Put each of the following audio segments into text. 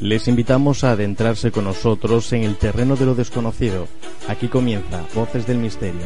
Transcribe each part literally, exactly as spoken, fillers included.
Les invitamos a adentrarse con nosotros en el terreno de lo desconocido. Aquí comienza Voces del Misterio.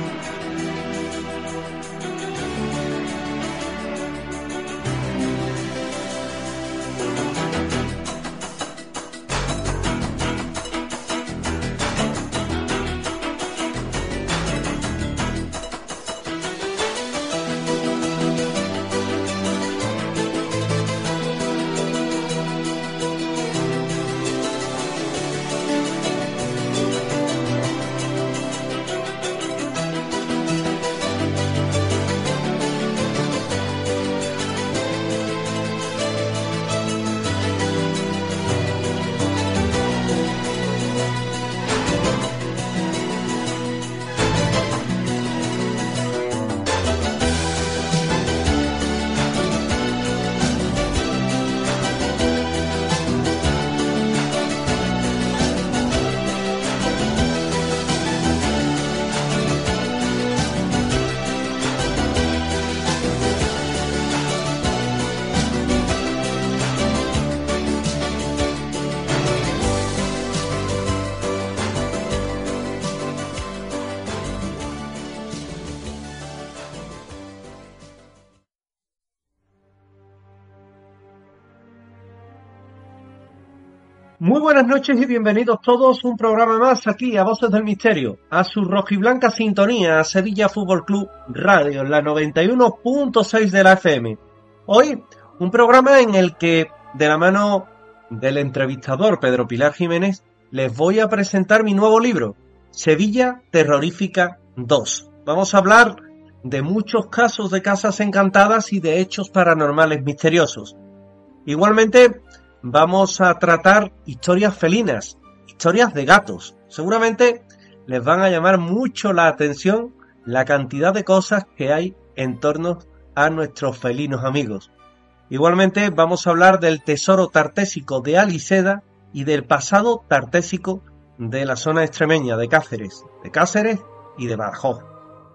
Muy buenas noches y bienvenidos todos a un programa más aquí a Voces del Misterio, a su rojiblanca sintonía, a Sevilla Fútbol Club Radio, en la noventa y uno punto seis de la F M. Hoy, un programa en el que, de la mano del entrevistador Pedro Pilar Jiménez, les voy a presentar mi nuevo libro, Sevilla Terrorífica dos. Vamos a hablar de muchos casos de casas encantadas y de hechos paranormales misteriosos. Igualmente, vamos a tratar historias felinas, historias de gatos. Seguramente les van a llamar mucho la atención la cantidad de cosas que hay en torno a nuestros felinos amigos. Igualmente vamos a hablar del tesoro tartésico de Aliseda y del pasado tartésico de la zona extremeña de Cáceres, de Cáceres y de Badajoz.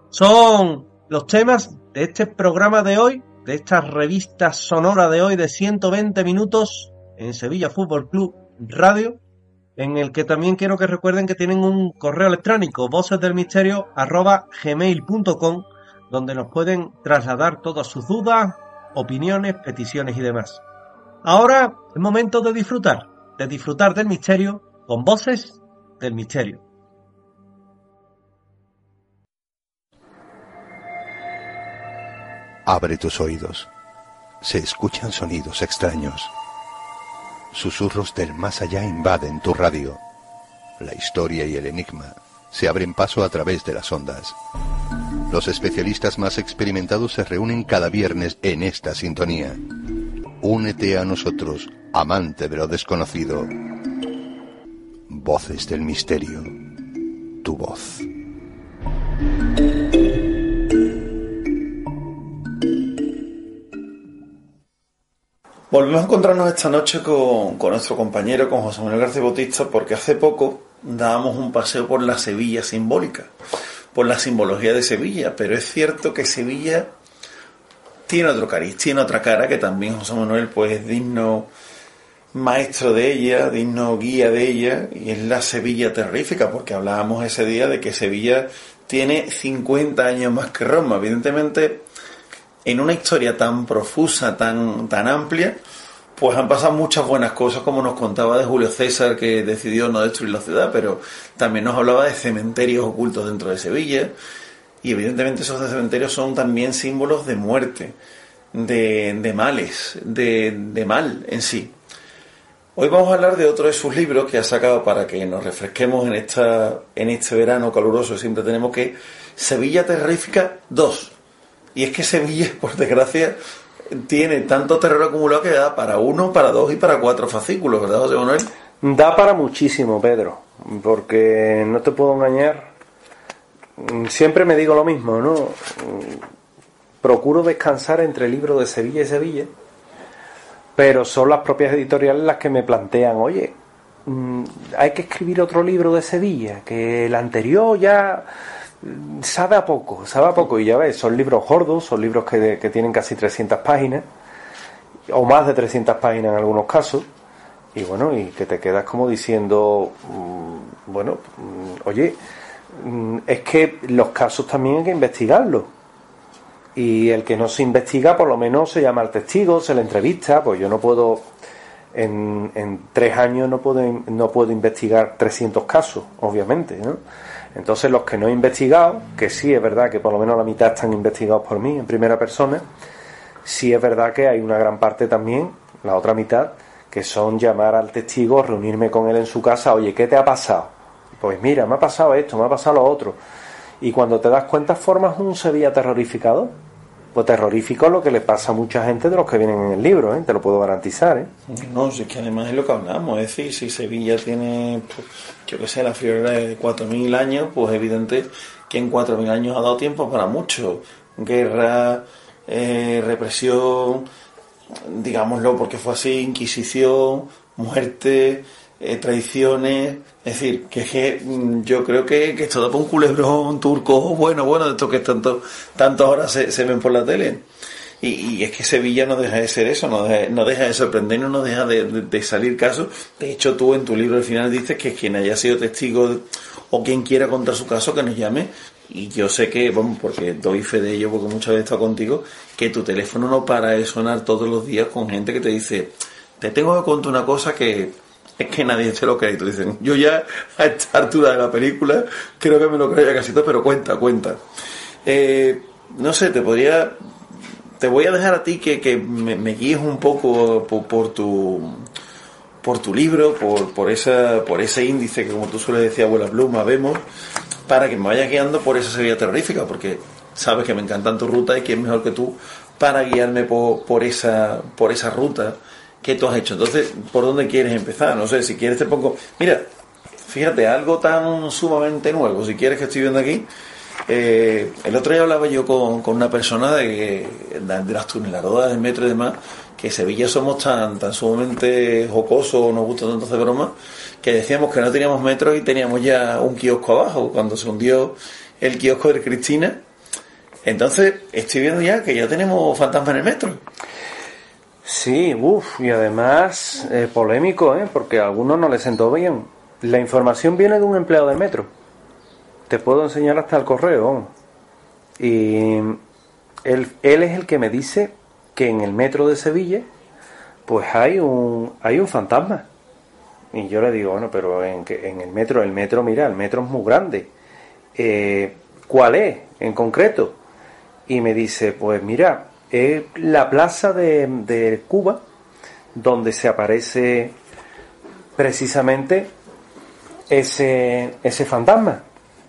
Son los temas de este programa de hoy, de esta revista sonora de hoy de ciento veinte minutos en Sevilla Fútbol Club Radio, en el que también quiero que recuerden que tienen un correo electrónico, vocesdelmisterio arroba gmail punto com, donde nos pueden trasladar todas sus dudas, opiniones, peticiones y demás. Ahora es momento de disfrutar, de disfrutar del misterio con Voces del Misterio. Abre tus oídos. Se escuchan sonidos extraños. Susurros del más allá invaden tu radio. La historia y el enigma se abren paso a través de las ondas. Los especialistas más experimentados se reúnen cada viernes en esta sintonía. Únete a nosotros, amante de lo desconocido. Voces del Misterio. Tu voz. Volvemos a encontrarnos esta noche con, con nuestro compañero, con José Manuel García Bautista, porque hace poco dábamos un paseo por la Sevilla simbólica, por la simbología de Sevilla, pero es cierto que Sevilla tiene otro cariz, tiene otra cara, que también José Manuel pues es digno maestro de ella, digno guía de ella, y es la Sevilla terrorífica, porque hablábamos ese día de que Sevilla tiene cincuenta años más que Roma. Evidentemente, en una historia tan profusa, tan, tan amplia, pues han pasado muchas buenas cosas, como nos contaba de Julio César, que decidió no destruir la ciudad, pero también nos hablaba de cementerios ocultos dentro de Sevilla, y evidentemente esos cementerios son también símbolos de muerte, de, de males, de, de mal en sí. Hoy vamos a hablar de otro de sus libros que ha sacado para que nos refresquemos en, esta, en este verano caluroso. Siempre tenemos que Sevilla Terrorífica dos. Y es que Sevilla, por desgracia, tiene tanto terror acumulado que da para uno, para dos y para cuatro fascículos, ¿verdad, José Manuel? Da para muchísimo, Pedro, porque no te puedo engañar. Siempre me digo lo mismo, ¿no? Procuro descansar entre libros de Sevilla y Sevilla, pero son las propias editoriales las que me plantean, oye, hay que escribir otro libro de Sevilla, que el anterior ya sabe a poco, sabe a poco, y ya ves, son libros gordos, son libros que, que tienen casi trescientas páginas, o más de trescientas páginas en algunos casos, y bueno, y que te quedas como diciendo, mmm, bueno, mmm, oye, mmm, es que los casos también hay que investigarlos. Y el que no se investiga, por lo menos se llama al testigo, se le entrevista. Pues yo no puedo, en, en tres años no puedo, no puedo investigar trescientos casos, obviamente, ¿no? Entonces los que no he investigado, que sí es verdad que por lo menos la mitad están investigados por mí en primera persona, sí es verdad que hay una gran parte también, la otra mitad, que son llamar al testigo, reunirme con él en su casa. Oye, ¿qué te ha pasado? Pues mira, me ha pasado esto, me ha pasado lo otro. Y cuando te das cuenta formas un Sevilla terrorificador. Pues terrorífico es lo que le pasa a mucha gente de los que vienen en el libro, ¿eh? Te lo puedo garantizar, ¿eh? No, es que además es lo que hablamos, es decir, si Sevilla tiene, pues, yo que sé, la friolera de cuatro mil años, pues evidente que en cuatro mil años ha dado tiempo para mucho. Guerra, eh, represión, digámoslo porque fue así, Inquisición, muerte, eh, traiciones. Es decir, que es que yo creo que, que esto da para un culebrón turco bueno, bueno, de estos que tanto, tanto ahora se, se ven por la tele. Y, y es que Sevilla no deja de ser eso, no deja, no deja de sorprendernos, no deja de, de, de salir casos. De hecho, tú en tu libro al final dices que quien haya sido testigo de, o quien quiera contar su caso, que nos llame. Y yo sé que, vamos, porque doy fe de ello, porque muchas veces he estado contigo, que tu teléfono no para de sonar todos los días con gente que te dice, te tengo que contar una cosa que es que nadie se lo cree. Y tú dices, yo ya a esta altura de la película creo que me lo creo ya casi todo, pero cuenta, cuenta. Eh, no sé, te podría, te voy a dejar a ti que, que me, me guíes un poco por, por tu por tu libro, por, por esa, por ese índice que, como tú sueles decir, abuela Pluma, vemos, para que me vayas guiando por esa Sevilla terrorífica, porque sabes que me encantan tus rutas y quién mejor que tú para guiarme por, por esa, por esa ruta que tú has hecho. Entonces, ¿por dónde quieres empezar? No sé, si quieres te pongo... Mira, fíjate, algo tan sumamente nuevo, si quieres, que estoy viendo aquí. Eh, el otro día hablaba yo con, con una persona de, de las tuneladoras del metro y demás, que Sevilla somos tan, tan sumamente jocosos, nos gusta tanto hacer bromas, que decíamos que no teníamos metro y teníamos ya un kiosco abajo, cuando se hundió el kiosco de Cristina. Entonces, estoy viendo ya que ya tenemos fantasmas en el metro. Sí, uff, y además eh, polémico, ¿eh? Porque a algunos no les sentó bien. La información viene de un empleado del metro. Te puedo enseñar hasta el correo. Y él, él es el que me dice que en el metro de Sevilla pues hay un hay un fantasma. Y yo le digo, bueno, pero en, en el metro, el metro, mira, el metro es muy grande. Eh, ¿Cuál es en concreto? Y me dice, pues mira, es la plaza de, de Cuba, donde se aparece precisamente ese, ese fantasma.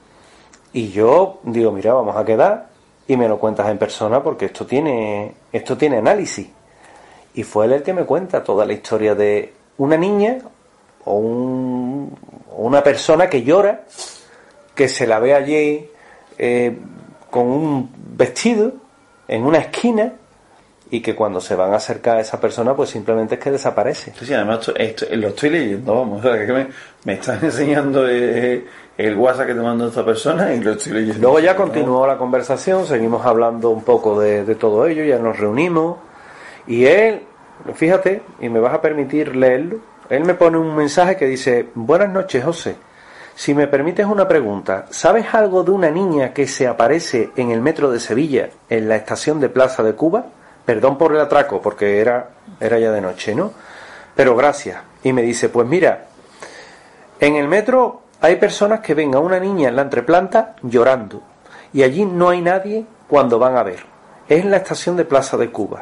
Y yo digo, mira, vamos a quedar y me lo cuentas en persona, porque esto tiene, esto tiene análisis. Y fue él el que me cuenta toda la historia de una niña o, un, o una persona que llora, que se la ve allí eh, con un vestido en una esquina, y que cuando se van a acercar a esa persona pues simplemente es que desaparece. Sí, sí, además esto, esto, lo estoy leyendo, vamos, o sea, que me, me están enseñando eh, el WhatsApp que te mandó esta persona y lo estoy leyendo. Luego ya continuó la conversación, seguimos hablando un poco de, de todo ello, ya nos reunimos, y él, fíjate, y me vas a permitir leerlo, él me pone un mensaje que dice: buenas noches, José, si me permites una pregunta, ¿sabes algo de una niña que se aparece en el metro de Sevilla, en la estación de Plaza de Cuba? Perdón por el atraco, porque era, era ya de noche, ¿no? Pero gracias. Y me dice, pues mira, en el metro hay personas que ven a una niña en la entreplanta llorando, y allí no hay nadie cuando van a ver. Es en la estación de Plaza de Cuba.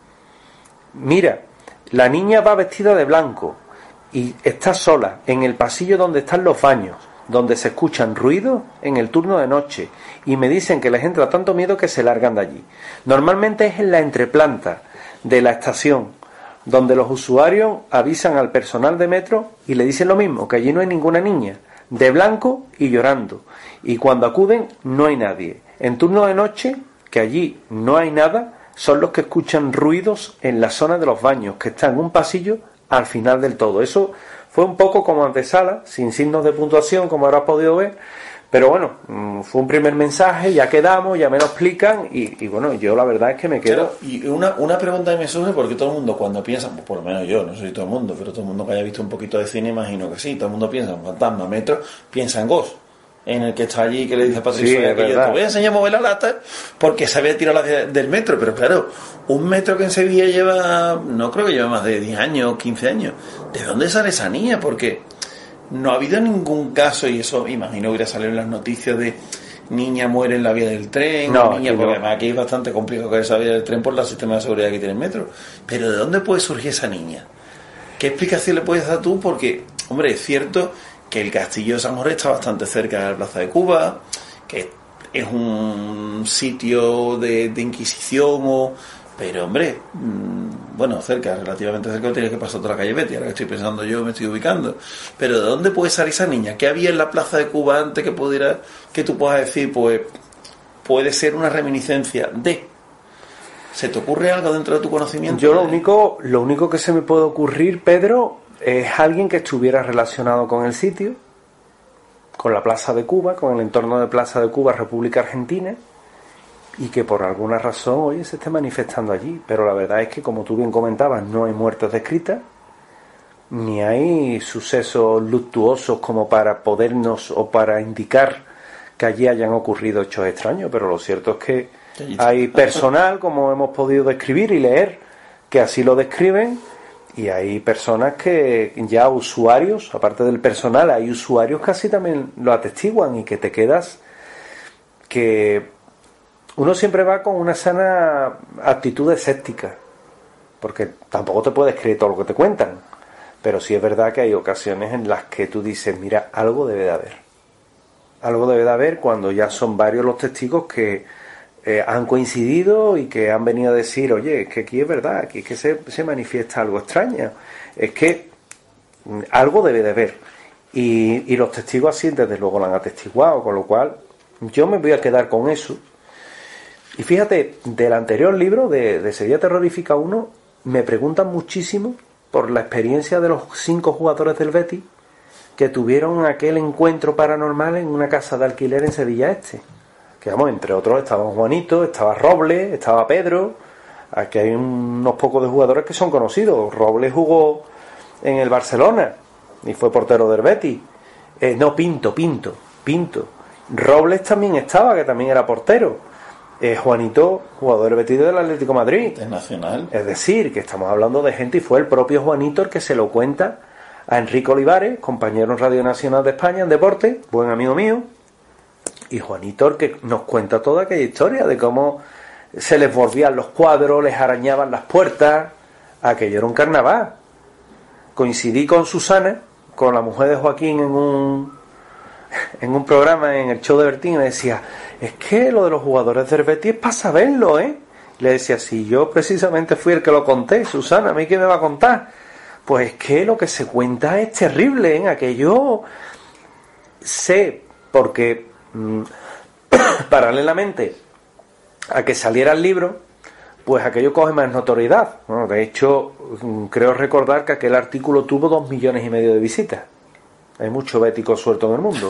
Mira, la niña va vestida de blanco y está sola en el pasillo donde están los baños, donde se escuchan ruidos en el turno de noche, y me dicen que les entra tanto miedo que se largan de allí. Normalmente es en la entreplanta de la estación, donde los usuarios avisan al personal de metro y le dicen lo mismo, que allí no hay ninguna niña, de blanco y llorando, y cuando acuden no hay nadie. En turno de noche, que allí no hay nada, son los que escuchan ruidos en la zona de los baños, que está en un pasillo al final del todo. Eso fue un poco como antesala, sin signos de puntuación, como habrás podido ver, Pero bueno, fue un primer mensaje, ya quedamos, ya me lo explican y, y bueno, yo la verdad es que me quedo... Claro, y una, una pregunta que me surge, porque todo el mundo cuando piensa, pues por lo menos yo, no sé si todo el mundo, pero todo el mundo que haya visto un poquito de cine imagino que sí, todo el mundo piensa en Fantasma, Metro, piensa en Ghost, en el que está allí, que le dice a Patricio, sí, que yo te voy a enseñar a mover la lata porque se había tirado la de, del metro, pero claro, un metro que en Sevilla lleva, no creo que lleve más de diez años, quince años, ¿de dónde sale esa niña? Porque no ha habido ningún caso, y eso imagino hubiera salido en las noticias de niña muere en la vía del tren, no, niña, no. porque además aquí es bastante complicado que esa vía del tren por el sistema de seguridad que tiene el metro. Pero ¿de dónde puede surgir esa niña? ¿Qué explicación le puedes dar tú? Porque, hombre, es cierto que el castillo de San Jorge está bastante cerca de la Plaza de Cuba, que es un sitio de, de inquisición, o, pero hombre, mmm, bueno, cerca, relativamente cerca, tienes que pasar toda la calle Betty, ahora que estoy pensando yo me estoy ubicando. Pero ¿de dónde puede salir esa niña? ¿Qué había en la Plaza de Cuba antes que pudiera, que tú puedas decir, pues puede ser una reminiscencia de? ¿Se te ocurre algo dentro de tu conocimiento? Yo lo único, lo único que se me puede ocurrir, Pedro, es alguien que estuviera relacionado con el sitio, con la Plaza de Cuba, con el entorno de Plaza de Cuba, República Argentina, y que por alguna razón, oye, se esté manifestando allí. Pero la verdad es que, como tú bien comentabas, no hay muertes descritas, ni hay sucesos luctuosos como para podernos o para indicar que allí hayan ocurrido hechos extraños. Pero lo cierto es que hay personal, como hemos podido describir y leer, que así lo describen, y hay personas que ya usuarios, aparte del personal, hay usuarios que así también lo atestiguan, y que te quedas que uno siempre va con una sana actitud escéptica, porque tampoco te puedes creer todo lo que te cuentan, pero sí es verdad que hay ocasiones en las que tú dices, mira, algo debe de haber, algo debe de haber cuando ya son varios los testigos que eh, han coincidido y que han venido a decir, oye, es que aquí es verdad, aquí es que se, se manifiesta algo extraño, es que algo debe de haber, y, y los testigos así desde luego lo han atestiguado, con lo cual yo me voy a quedar con eso. Y fíjate, del anterior libro, de, de Sevilla Terrorífica uno, me preguntan muchísimo por la experiencia de los cinco jugadores del Betis que tuvieron aquel encuentro paranormal en una casa de alquiler en Sevilla Este. Que vamos, entre otros estaban Juanito, estaba Robles, estaba Pedro. Aquí hay unos pocos de jugadores que son conocidos. Robles jugó en el Barcelona y fue portero del Betis. Eh, no, Pinto, Pinto, Pinto. Robles también estaba, que también era portero. Eh, Juanito, jugador del Betis del Atlético de Madrid. Internacional. Es decir, que estamos hablando de gente, y fue el propio Juanito el que se lo cuenta a Enrique Olivares, compañero en Radio Nacional de España en deporte, buen amigo mío, y Juanito el que nos cuenta toda aquella historia de cómo se les volvían los cuadros, les arañaban las puertas. Aquello era un carnaval. Coincidí con Susana, con la mujer de Joaquín, en un en un programa en el show de Bertín, y me decía, es que lo de los jugadores del Betis es para saberlo, ¿eh? Le decía, si yo precisamente fui el que lo conté, Susana, ¿a mí qué me va a contar? Pues es que lo que se cuenta es terrible, ¿eh? Aquello sé, porque mmm, paralelamente a que saliera el libro, pues aquello coge más notoriedad. Bueno, de hecho, creo recordar que aquel artículo tuvo dos millones y medio de visitas. Hay mucho bético suelto en el mundo.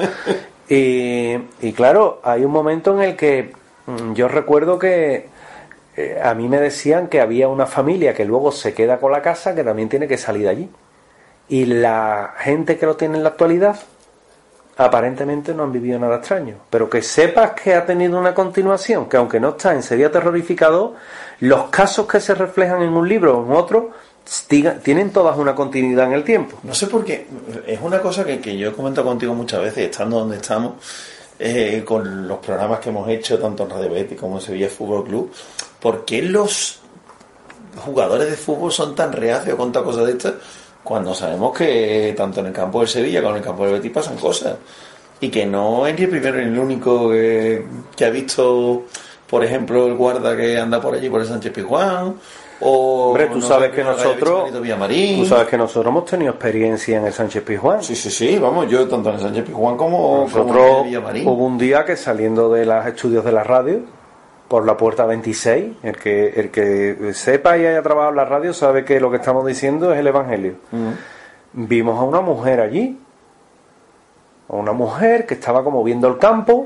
Y, y claro, hay un momento en el que yo recuerdo que eh, a mí me decían que había una familia que luego se queda con la casa, que también tiene que salir de allí. Y la gente que lo tiene en la actualidad aparentemente no han vivido nada extraño. Pero que sepas que ha tenido una continuación, que aunque no está en Sevilla Terrorificado, los casos que se reflejan en un libro o en otro tienen todas una continuidad en el tiempo. No sé por qué, es una cosa que, que yo he comentado contigo muchas veces, estando donde estamos, eh, con los programas que hemos hecho, tanto en Radio Betis como en Sevilla Fútbol Club, ¿por qué los jugadores de fútbol son tan reacios a contar cosas de estas cuando sabemos que tanto en el campo del Sevilla como en el campo del Betis pasan cosas? Y que no es ni el primero ni el único que, que ha visto, por ejemplo, el guarda que anda por allí, por el Sánchez Pizjuán. O, hombre, tú no sabes sé, que nosotros tú sabes que nosotros hemos tenido experiencia en el Sánchez Pizjuán. Sí, sí, sí, vamos, yo tanto en el Sánchez Pizjuán como, nosotros, como en el Villamarín. Hubo un día que saliendo de los estudios de la radio, por la puerta veintiséis, el que el que sepa y haya trabajado en la radio sabe que lo que estamos diciendo es el Evangelio. Uh-huh. Vimos a una mujer allí, a una mujer que estaba como viendo el campo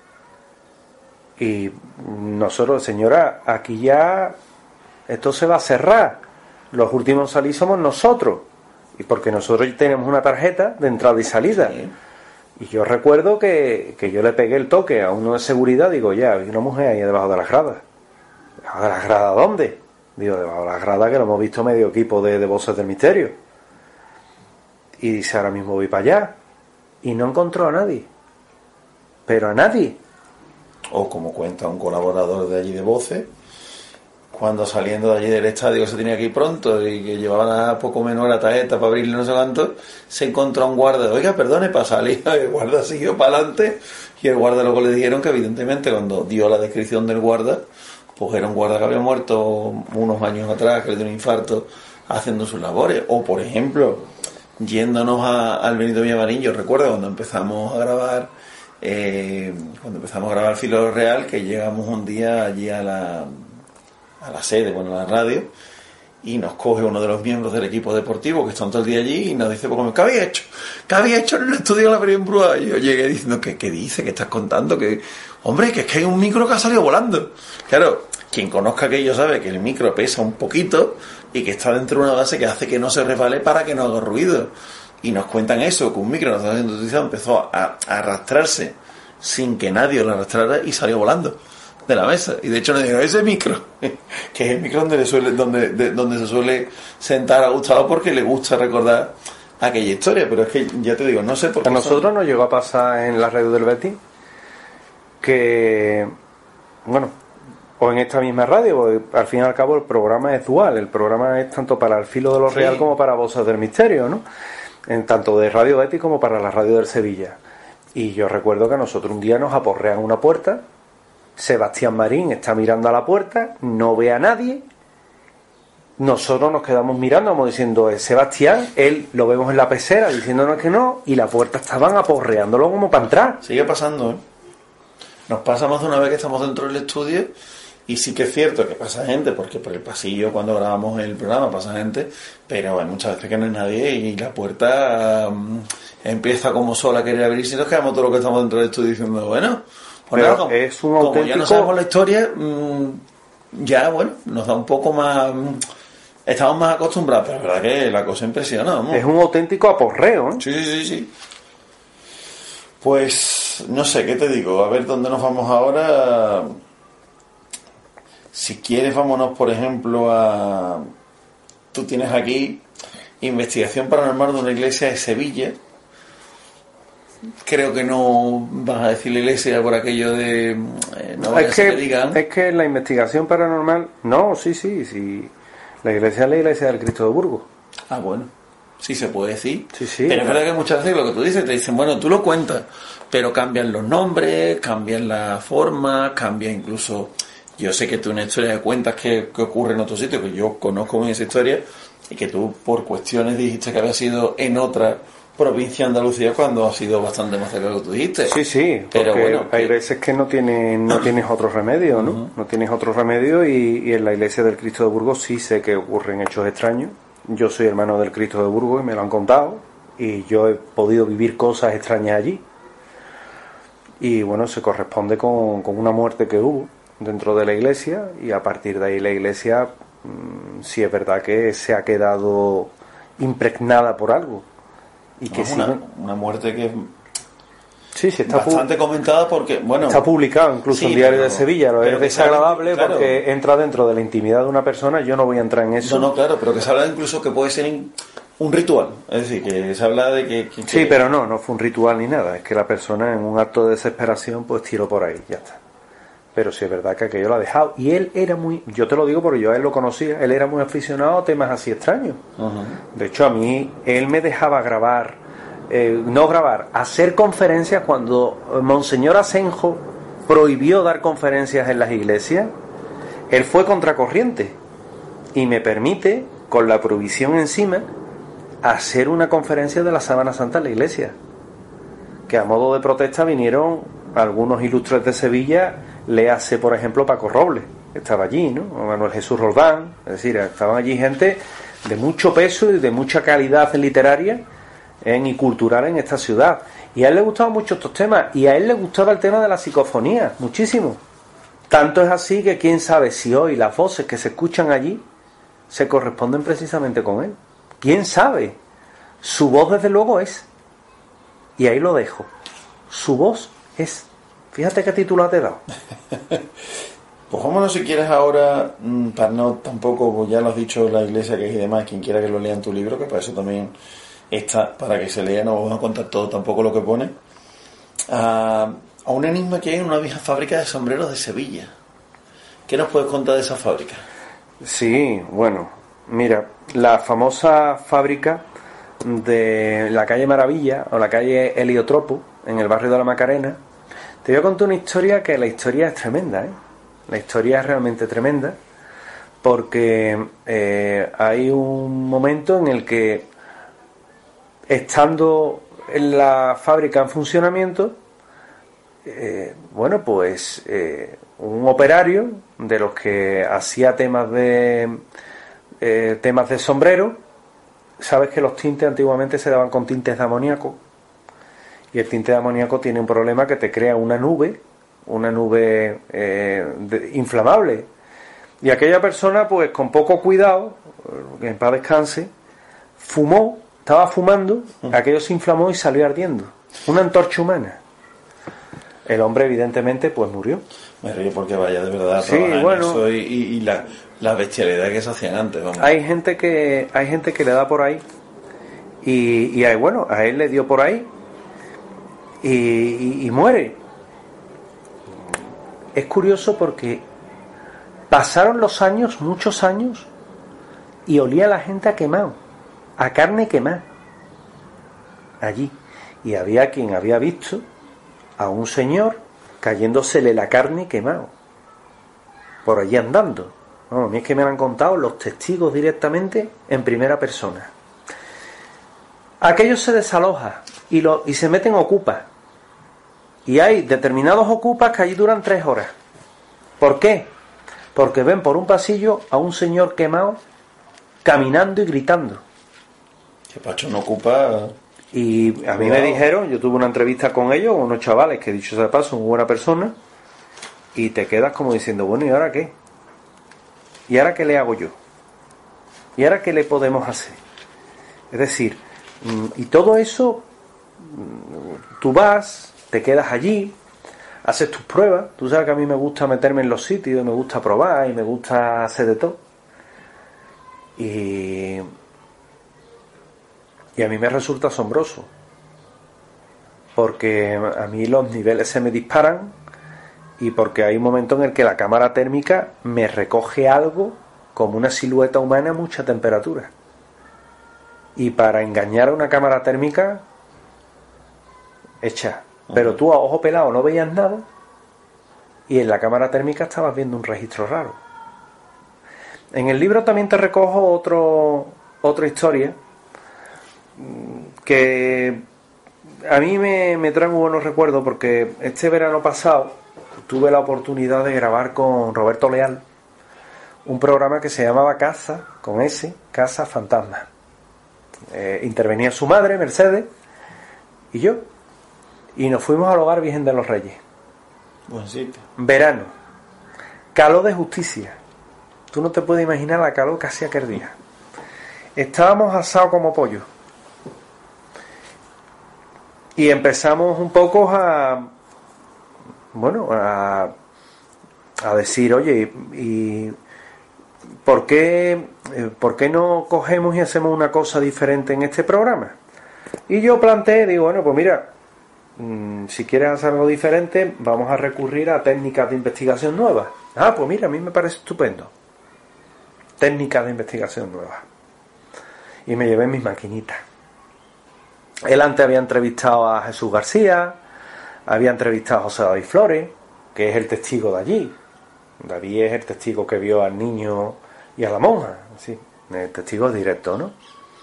y nosotros, señora, aquí ya esto se va a cerrar, los últimos en salir somos nosotros, y porque nosotros tenemos una tarjeta de entrada y salida. Sí. Y yo recuerdo que, que yo le pegué el toque a uno de seguridad, digo, ya, hay una mujer ahí debajo de las gradas. ¿Debajo de las gradas dónde? Digo, debajo de las gradas, que lo hemos visto medio equipo de, de Voces del Misterio. Y dice, ahora mismo voy para allá. Y no encontró a nadie. Pero a nadie. O como cuenta un colaborador de allí de Voces, cuando saliendo de allí del estadio se tenía que ir pronto y que llevaban a poco menos la tarjeta para abrirle no sé cuánto, se encontró a un guarda, oiga, perdone, para salir. El guarda siguió para adelante y el guarda luego le dijeron que evidentemente cuando dio la descripción del guarda, pues era un guarda que había muerto unos años atrás, que le dio un infarto haciendo sus labores. O por ejemplo, yéndonos a, al Benito Villamarín, yo recuerdo cuando empezamos a grabar eh, cuando empezamos a grabar Filo Real, que llegamos un día allí a la a la sede, bueno, a la radio, y nos coge uno de los miembros del equipo deportivo que están todo el día allí y nos dice, pues, ¿qué había hecho? ¿Qué había hecho en el estudio de la Feria en Brúa? Y yo llegué diciendo, ¿qué, qué dice? ¿Qué estás contando? Que, hombre, que es que hay un micro que ha salido volando. Claro, quien conozca aquello sabe que el micro pesa un poquito y que está dentro de una base que hace que no se resbale para que no haga ruido. Y nos cuentan eso, que un micro no estaba siendo utilizado, empezó a, a arrastrarse sin que nadie lo arrastrara y salió volando de la mesa. Y de hecho nos dijeron, ese micro, que es el micro donde le suele, donde, de, donde se suele sentar a Gustavo porque le gusta recordar aquella historia. Pero es que ya te digo, no sé por qué. A nosotros son... nos llegó a pasar en la radio del Betis que, bueno, o en esta misma radio, porque al fin y al cabo el programa es dual, el programa es tanto para el Filo de lo Real, sí, como para Voces del Misterio, ¿no? En tanto de Radio Betis como para la radio del Sevilla. Y yo recuerdo que a nosotros un día nos aporrean una puerta, Sebastián Marín está mirando a la puerta, no ve a nadie, nosotros nos quedamos mirando, como diciendo, es Sebastián, él lo vemos en la pecera diciéndonos que no, y la puerta estaban aporreándolo como para entrar. Sigue pasando, ¿eh? Nos pasa más de una vez que estamos dentro del estudio, y sí que es cierto que pasa gente, porque por el pasillo cuando grabamos el programa pasa gente, pero hay muchas veces que no hay nadie y la puerta um, empieza como sola a querer abrirse y nos quedamos todos los que estamos dentro del estudio diciendo, bueno, pues nada, como, es un como auténtico... ya no sabemos la historia, mmm, ya bueno, nos da un poco más, mmm, estamos más acostumbrados, pero la verdad que la cosa impresiona, vamos. Es un auténtico aporreo, ¿eh? Sí, sí, sí, sí. Pues no sé, ¿qué te digo? A ver dónde nos vamos ahora. Si quieres, vámonos, por ejemplo, a... Tú tienes aquí investigación paranormal de una iglesia de Sevilla. Creo que no vas a decir la iglesia por aquello de... Eh, no es, que, que digan. es que la investigación paranormal... No, sí, sí, sí. La iglesia es la iglesia del Cristo de Burgos. Ah, bueno. Sí se puede decir. Sí, sí. Pero es verdad que muchas veces lo que tú dices, te dicen, bueno, tú lo cuentas, pero cambian los nombres, cambian la forma, cambia incluso... Yo sé que tú una historia de cuentas que, que ocurre en otro sitio, que yo conozco bien esa historia, y que tú por cuestiones dijiste que había sido en otra provincia de Andalucía cuando ha sido bastante más cerca de lo que tú dijiste. Sí, sí, pero bueno, hay que... veces que no tienes, no tienes otro remedio, ¿no? Uh-huh. No tienes otro remedio y, y en la iglesia del Cristo de Burgos sí sé que ocurren hechos extraños. Yo soy hermano del Cristo de Burgos y me lo han contado y yo he podido vivir cosas extrañas allí. Y bueno, se corresponde con, con una muerte que hubo dentro de la iglesia y a partir de ahí la iglesia mmm, sí es verdad que se ha quedado impregnada por algo y que no, sí, una, una muerte que sí, sí está bastante pu- comentada porque bueno está publicado incluso sí, en Diario de Sevilla, lo es desagradable claro, porque entra dentro de la intimidad de una persona. Yo no voy a entrar en eso. No, no, claro, pero que se habla incluso que puede ser un ritual, es decir, que se habla de que, que sí, pero no, no fue un ritual ni nada, es que la persona en un acto de desesperación pues tiró por ahí, ya está. Pero sí es verdad que aquello lo ha dejado. Y él era muy... Yo te lo digo porque yo a él lo conocía. Él era muy aficionado a temas así extraños. Uh-huh. De hecho, a mí, él me dejaba grabar... Eh, no grabar, hacer conferencias cuando Monseñor Asenjo prohibió dar conferencias en las iglesias. Él fue contracorriente. Y me permite, con la prohibición encima, hacer una conferencia de la Sábana Santa en la iglesia. Que a modo de protesta vinieron algunos ilustres de Sevilla... Le hace, por ejemplo, Paco Robles, estaba allí, ¿no? Manuel Jesús Roldán, es decir, estaban allí gente de mucho peso y de mucha calidad literaria en, y cultural en esta ciudad. Y a él le gustaban mucho estos temas, y a él le gustaba el tema de la psicofonía, muchísimo. Tanto es así que quién sabe si hoy las voces que se escuchan allí se corresponden precisamente con él. ¿Quién sabe? Su voz desde luego es. Y ahí lo dejo. Su voz es. Fíjate qué título te he dado. Pues vámonos si quieres ahora, para no tampoco, pues ya lo has dicho, la iglesia que es y demás, quien quiera que lo lea en tu libro, que para eso también está, para que se lea, no vamos a contar todo tampoco lo que pone, a, a un enigma que hay en una vieja fábrica de sombreros de Sevilla. ¿Qué nos puedes contar de esa fábrica? Sí, bueno, mira, la famosa fábrica de la calle Maravilla o la calle Heliotropo, en el barrio de la Macarena. Te voy a contar una historia que la historia es tremenda, ¿eh? La historia es realmente tremenda porque eh, hay un momento en el que, estando en la fábrica en funcionamiento, eh, bueno, pues eh, un operario de los que hacía temas de eh, temas de sombrero. Sabes que los tintes antiguamente se daban con tintes de amoníaco, y el tinte de amoníaco tiene un problema que te crea una nube, una nube eh, de, inflamable. Y aquella persona, pues con poco cuidado, que en paz descanse, fumó, estaba fumando, aquello se inflamó y salió ardiendo. Una antorcha humana. El hombre, evidentemente, pues murió. Me río porque vaya de verdad a sí, trabajar bueno, en eso y, y, y la, la bestialidad que se hacían antes. Vamos. Hay gente que hay gente que le da por ahí y, y hay, bueno, a él le dio por ahí y, y, y muere. Es curioso porque pasaron los años, muchos años, y olía la gente a quemado, a carne quemada, allí. Y había quien había visto a un señor cayéndosele la carne quemado, por allí andando. No, a mí es que me lo han contado los testigos directamente en primera persona. Aquello se desaloja y, lo, y se meten ocupas. Y hay determinados ocupas que allí duran tres horas. ¿Por qué? Porque ven por un pasillo a un señor quemado caminando y gritando. Que Pacho no ocupa. Y a mí wow. me dijeron, yo tuve una entrevista con ellos, unos chavales que, dicho sea de paso, muy buena persona, y te quedas como diciendo, bueno, ¿y ahora qué? ¿Y ahora qué le hago yo? ¿Y ahora qué le podemos hacer? Es decir, y todo eso, tú vas, te quedas allí, haces tus pruebas. Tú sabes que a mí me gusta meterme en los sitios, me gusta probar y me gusta hacer de todo. Y, y a mí me resulta asombroso, porque a mí los niveles se me disparan y porque hay un momento en el que la cámara térmica me recoge algo como una silueta humana a mucha temperatura. Y para engañar a una cámara térmica, hecha. Pero tú a ojo pelado no veías nada y en la cámara térmica estabas viendo un registro raro. En el libro también te recojo otro, otra historia que a mí me, me trae muy buenos recuerdos, porque este verano pasado tuve la oportunidad de grabar con Roberto Leal un programa que se llamaba Caza, con S, Caza Fantasma. Eh, intervenía su madre, Mercedes, y yo, y nos fuimos al Hogar Virgen de los Reyes. Buen sitio. Verano, calor de justicia. Tú no te puedes imaginar la calor que hacía aquel día. Estábamos asados como pollo. Y empezamos un poco a, bueno, a, a decir, oye, ¿y por qué, por qué no cogemos y hacemos una cosa diferente en este programa? Y yo planteé, digo, bueno, pues mira, si quieres hacer algo diferente, vamos a recurrir a técnicas de investigación nuevas. Ah, pues mira, a mí me parece estupendo. Técnicas de investigación nuevas. Y me llevé mis maquinitas. Él antes había entrevistado a Jesús García, había entrevistado a José David Flores, que es el testigo de allí. David es el testigo que vio al niño y a la monja, sí, el testigo directo, ¿no?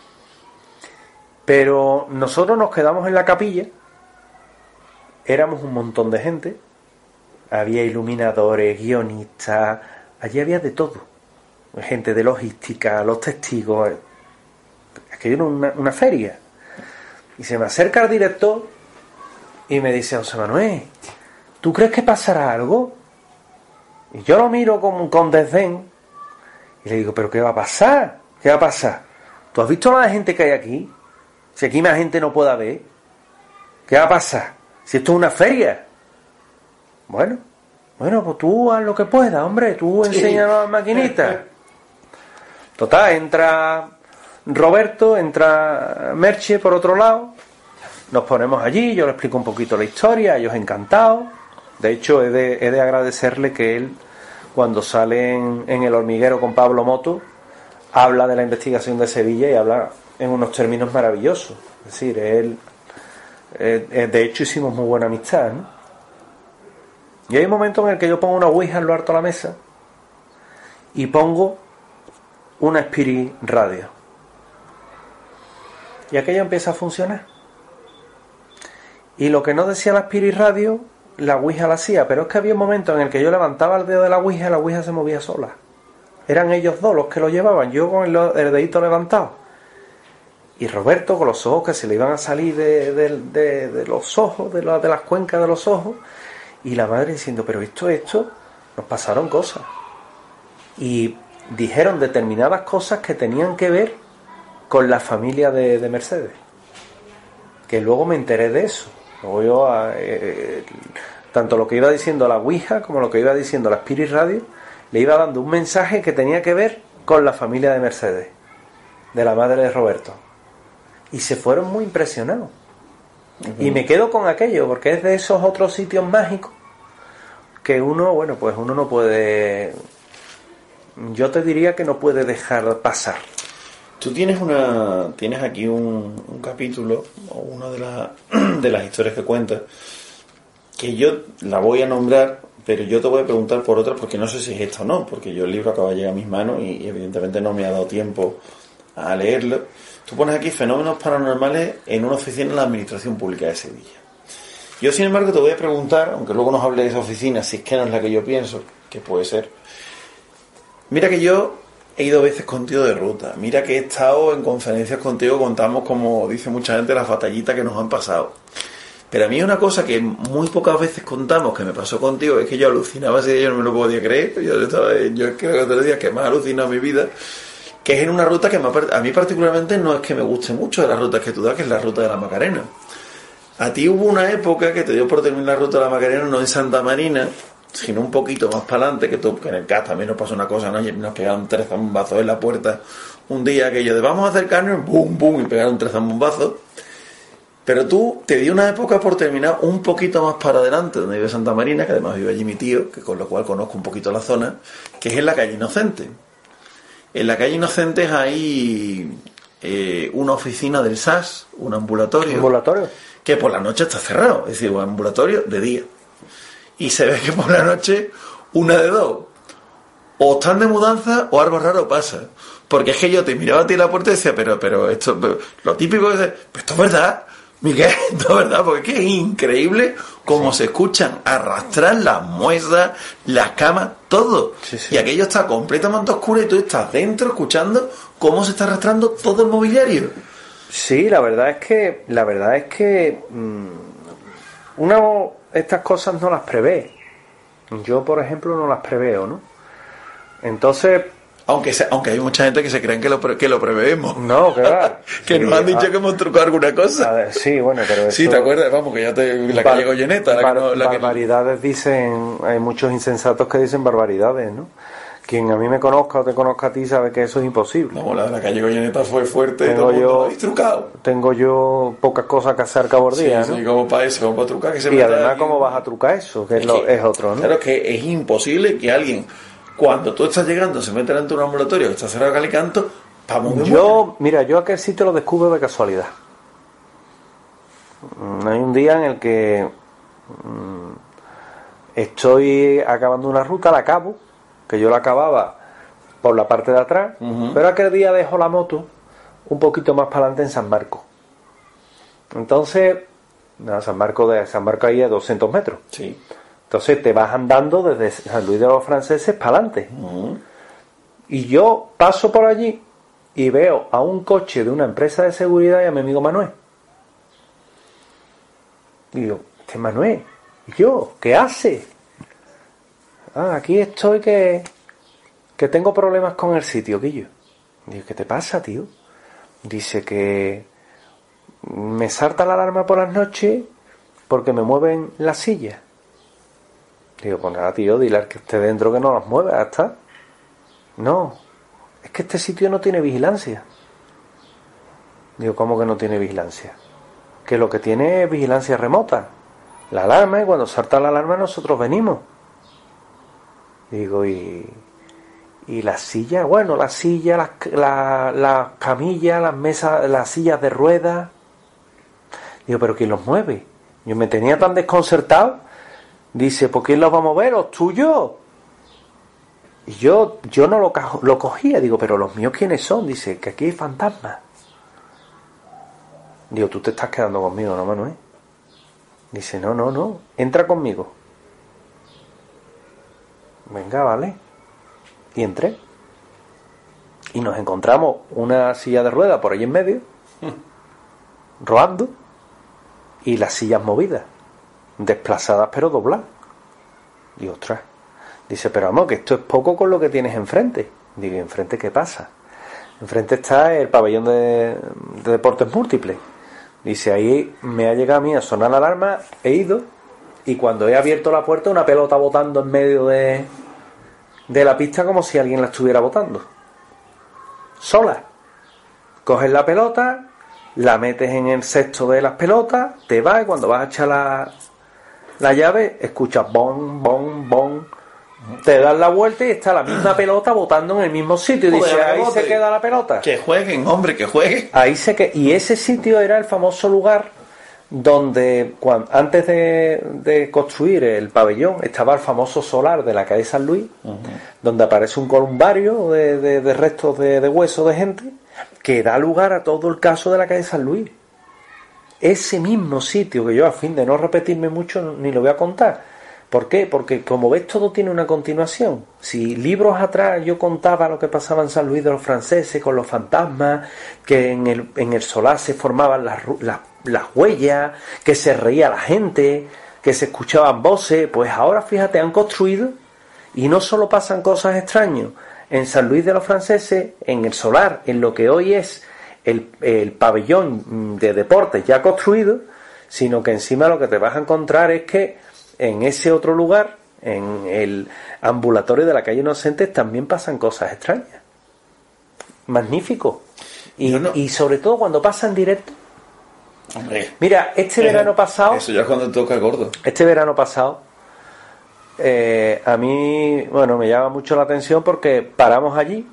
Pero nosotros nos quedamos en la capilla, éramos un montón de gente, había iluminadores, guionistas, allí había de todo, gente de logística, los testigos, aquello era una, una feria. Y se me acerca el director Y me dice, José Manuel, ¿tú crees que pasará algo? Y yo lo miro con, con desdén y le digo, ¿pero qué va a pasar? ¿Qué va a pasar? ¿Tú has visto la gente que hay aquí? Si aquí más gente no puede ver, ¿qué va a pasar? Si esto es una feria. Bueno, bueno, pues tú haz lo que puedas, hombre, tú enséñanos las maquinitas. Total, entra Roberto, entra Merche por otro lado, nos ponemos allí, yo le explico un poquito la historia, ellos encantados. De hecho, he de, he de agradecerle que él, cuando sale en, en El Hormiguero con Pablo Moto, habla de la investigación de Sevilla y habla en unos términos maravillosos. Es decir, él, eh, de hecho, hicimos muy buena amistad, ¿no? Y hay un momento en el que yo pongo una ouija en lo alto de la mesa y pongo una Spirit Radio. Y aquello empieza a funcionar. Y lo que no decía la Spirit Radio, la ouija la hacía, pero es que había un momento en el que yo levantaba el dedo de la ouija y la ouija se movía sola. Eran ellos dos los que lo llevaban, yo con el, el dedito levantado. Y Roberto con los ojos que se le iban a salir de, de, de, de los ojos, de, la, de las cuencas de los ojos, y la madre diciendo, pero esto, esto, nos pasaron cosas. Y dijeron determinadas cosas que tenían que ver con la familia de, de Mercedes. Que luego me enteré de eso. Luego yo, eh, tanto lo que iba diciendo la ouija como lo que iba diciendo la Spirit Radio, le iba dando un mensaje que tenía que ver con la familia de Mercedes, de la madre de Roberto. Y se fueron muy impresionados. Uh-huh. Y me quedo con aquello, porque es de esos otros sitios mágicos que uno, bueno, pues uno no puede, yo te diría que no puede dejar pasar. Tú tienes una, tienes aquí un, un capítulo, o una de, la, de las historias que cuentas, que yo la voy a nombrar, pero yo te voy a preguntar por otra, porque no sé si es esta o no, porque yo el libro acaba de llegar a mis manos y, y evidentemente no me ha dado tiempo a leerlo. Tú pones aquí fenómenos paranormales en una oficina de la Administración Pública de Sevilla. Yo, sin embargo, te voy a preguntar, aunque luego nos hable de esa oficina, si es que no es la que yo pienso, que puede ser. Mira que yo he ido veces contigo de ruta. Mira que he estado en conferencias contigo, contamos, como dice mucha gente, las batallitas que nos han pasado. Pero a mí una cosa que muy pocas veces contamos que me pasó contigo es que yo alucinaba ese día, yo no me lo podía creer. Yo, estaba, yo creo que te lo días que más alucinado en mi vida, que es en una ruta que me, a mí particularmente no es que me guste mucho de las rutas que tú das, que es la ruta de la Macarena. A ti hubo una época que te dio por terminar la ruta de la Macarena, no en Santa Marina, sino un poquito más para adelante, que, tú, que en el C A S también nos pasó una cosa, ¿no? Y nos pegaron tres zambombazos en la puerta un día, que yo de vamos a acercarnos, boom, boom, y pegaron tres zambombazos. Pero tú te dio una época por terminar un poquito más para adelante, donde vive Santa Marina, que además vive allí mi tío, que con lo cual conozco un poquito la zona, que es en la calle Inocente. En la calle Inocentes hay eh, una oficina del S A S, un ambulatorio. ¿Ambulatorio? Que por la noche está cerrado, es decir, un ambulatorio de día. Y se ve que por la noche, una de dos, o están de mudanza o algo raro pasa. Porque es que yo te miraba a ti en la puerta y decía, pero, pero esto, pero, lo típico es, pero esto es verdad, Miguel, esto es verdad, porque es que es increíble cómo sí. Se escuchan arrastrar las muesas, las camas, todo. Sí, sí. Y aquello está completamente oscuro y tú estás dentro escuchando cómo se está arrastrando todo el mobiliario. Sí, la verdad es que, la verdad es que mmm, uno estas cosas no las prevé. Yo, por ejemplo, no las preveo, ¿no? Entonces, aunque se, aunque hay mucha gente que se creen que lo que lo preveemos. No, claro. que sí, nos han dicho a, que hemos trucado alguna cosa. A ver, sí, bueno, pero eso, sí, ¿te acuerdas? Vamos, que ya te la bar, que llegó lleneta, la bar, que no, la barbaridades que... dicen, hay muchos insensatos que dicen barbaridades, ¿no? Quien a mí me conozca o te conozca a ti sabe que eso es imposible. No, la de la calle Goyeneta fue fuerte tengo y todo el mundo yo, lo habéis trucado. Tengo yo pocas cosas que hacer cabordía, sí, ¿no? Sí, como para eso, como para trucar que se y además, ¿cómo vas a trucar eso? Que es, lo, que, es otro, ¿no? Claro, que es imposible que alguien, cuando tú estás llegando, se mete delante de un ambulatorio que está cerrado a cal y canto, vamos. Yo, mira, yo aquel sitio lo descubro de casualidad. Hay un día en el que mmm, estoy acabando una ruta, la acabo, que yo la acababa por la parte de atrás, uh-huh. Pero aquel día dejo la moto un poquito más para adelante en San Marcos. Entonces, San Marcos de San Marcos ahí a doscientos metros. Sí. Entonces te vas andando desde San Luis de los Franceses para adelante. Uh-huh. Y yo paso por allí y veo a un coche de una empresa de seguridad y a mi amigo Manuel. Y digo, este Manuel. ¿Y yo? ¿Qué hace? Ah, aquí estoy que, que tengo problemas con el sitio, Quillo. Digo, ¿qué te pasa, tío? Dice que me salta la alarma por las noches porque me mueven las sillas. Digo, pues nada, tío, dile al que esté dentro que no las mueve, ya está. No, es que este sitio no tiene vigilancia. Digo, ¿cómo que no tiene vigilancia? Que lo que tiene es vigilancia remota. La alarma, y cuando salta la alarma nosotros venimos. Digo, y... y las sillas, bueno, las sillas, las, la, las camillas, las mesas, las sillas de ruedas. Digo, ¿pero quién los mueve? Yo me tenía tan desconcertado. Dice, ¿por quién los va a mover? ¿Los tuyos? Y yo, yo no lo, lo cogía. Digo, ¿pero los míos quiénes son? Dice, que aquí hay fantasmas. Digo, tú te estás quedando conmigo, ¿no, Manuel? Dice, no, no, no, entra conmigo. Venga, vale. Y entré. Y nos encontramos una silla de ruedas por ahí en medio, rodando, y las sillas movidas, desplazadas pero dobladas. Digo, ostras. Dice, pero vamos, que esto es poco con lo que tienes enfrente. Digo, ¿y enfrente qué pasa? Enfrente está el pabellón de, de deportes múltiples. Dice, ahí me ha llegado a mí a sonar la alarma, he ido, y cuando he abierto la puerta, una pelota botando en medio de, de la pista como si alguien la estuviera botando. Sola. Coges la pelota, la metes en el cesto de las pelotas, te vas, y cuando vas a echar la, la llave, escuchas bon, bon, bon. Te das la vuelta y está la misma pelota botando en el mismo sitio. Y dice, ahí se queda la pelota. Que jueguen, hombre, que jueguen. Ahí se que Y ese sitio era el famoso lugar donde, cuando, antes de, de construir el pabellón, estaba el famoso solar de la calle San Luis, uh-huh. donde aparece un columbario de, de, de restos de, de huesos de gente, que da lugar a todo el caso de la calle San Luis. Ese mismo sitio, que yo, a fin de no repetirme mucho, ni lo voy a contar. ¿Por qué? Porque como ves, todo tiene una continuación. Si libros atrás yo contaba lo que pasaba en San Luis de los franceses con los fantasmas, que en el, en el solar se formaban las, las, las huellas, que se reía la gente, que se escuchaban voces, pues ahora fíjate, han construido y no solo pasan cosas extrañas. En San Luis de los franceses, en el solar, en lo que hoy es el, el pabellón de deportes ya construido, sino que encima lo que te vas a encontrar es que en ese otro lugar, en el ambulatorio de la calle Inocentes, también pasan cosas extrañas. Magnífico. Y, no. y sobre todo cuando pasa en directo. Hombre, mira, este eh, verano pasado... Eso ya es cuando toca gordo. Este verano pasado, eh, a mí, bueno, me llama mucho la atención porque paramos allí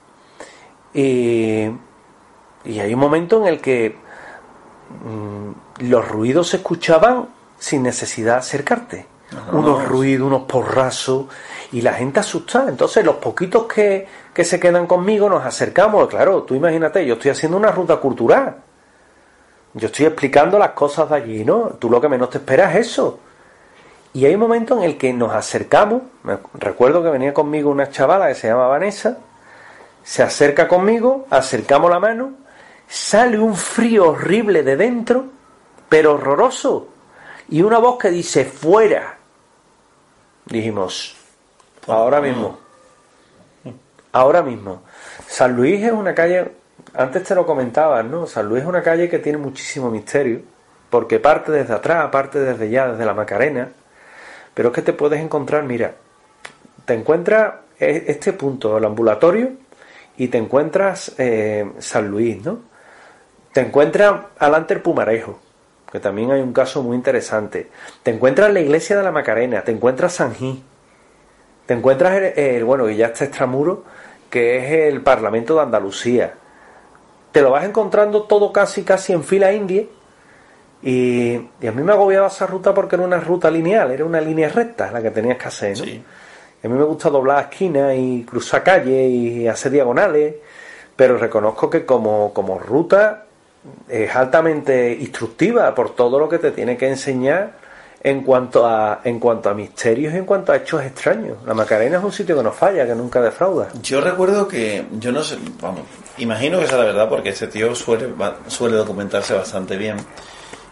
y, y hay un momento en el que mmm, los ruidos se escuchaban sin necesidad de acercarte. No, unos no. ruidos, unos porrazos, y la gente asustada. Entonces los poquitos que, que se quedan conmigo nos acercamos. Claro, tú imagínate, yo estoy haciendo una ruta cultural, yo estoy explicando las cosas de allí, ¿no? Tú lo que menos te esperas es eso. Y hay un momento en el que nos acercamos. Me recuerdo que venía conmigo una chavala que se llama Vanessa, se acerca conmigo, acercamos la mano, sale un frío horrible de dentro, pero horroroso, y una voz que dice fuera. Dijimos, ahora mismo, ahora mismo. San Luis es una calle, antes te lo comentabas, ¿no? San Luis es una calle que tiene muchísimo misterio, porque parte desde atrás, parte desde ya, desde la Macarena, pero es que te puedes encontrar, mira, te encuentras este punto, el ambulatorio, y te encuentras eh, San Luis, ¿no? Te encuentras adelante el Pumarejo, que también hay un caso muy interesante. Te encuentras la iglesia de la Macarena, te encuentras San Gil, te encuentras el, el bueno, que ya está extramuro, que es el Parlamento de Andalucía. Te lo vas encontrando todo casi casi en fila india, y, y a mí me agobiaba esa ruta porque era una ruta lineal, era una línea recta la que tenías que hacer, ¿no? Sí. A mí me gusta doblar esquinas y cruzar calles y hacer diagonales, pero reconozco que como, como ruta es altamente instructiva por todo lo que te tiene que enseñar en cuanto a en cuanto a misterios y en cuanto a hechos extraños. La Macarena es un sitio que no falla, que nunca defrauda. Yo recuerdo que, yo no sé, vamos, imagino que sea la verdad porque ese tío suele, suele documentarse bastante bien,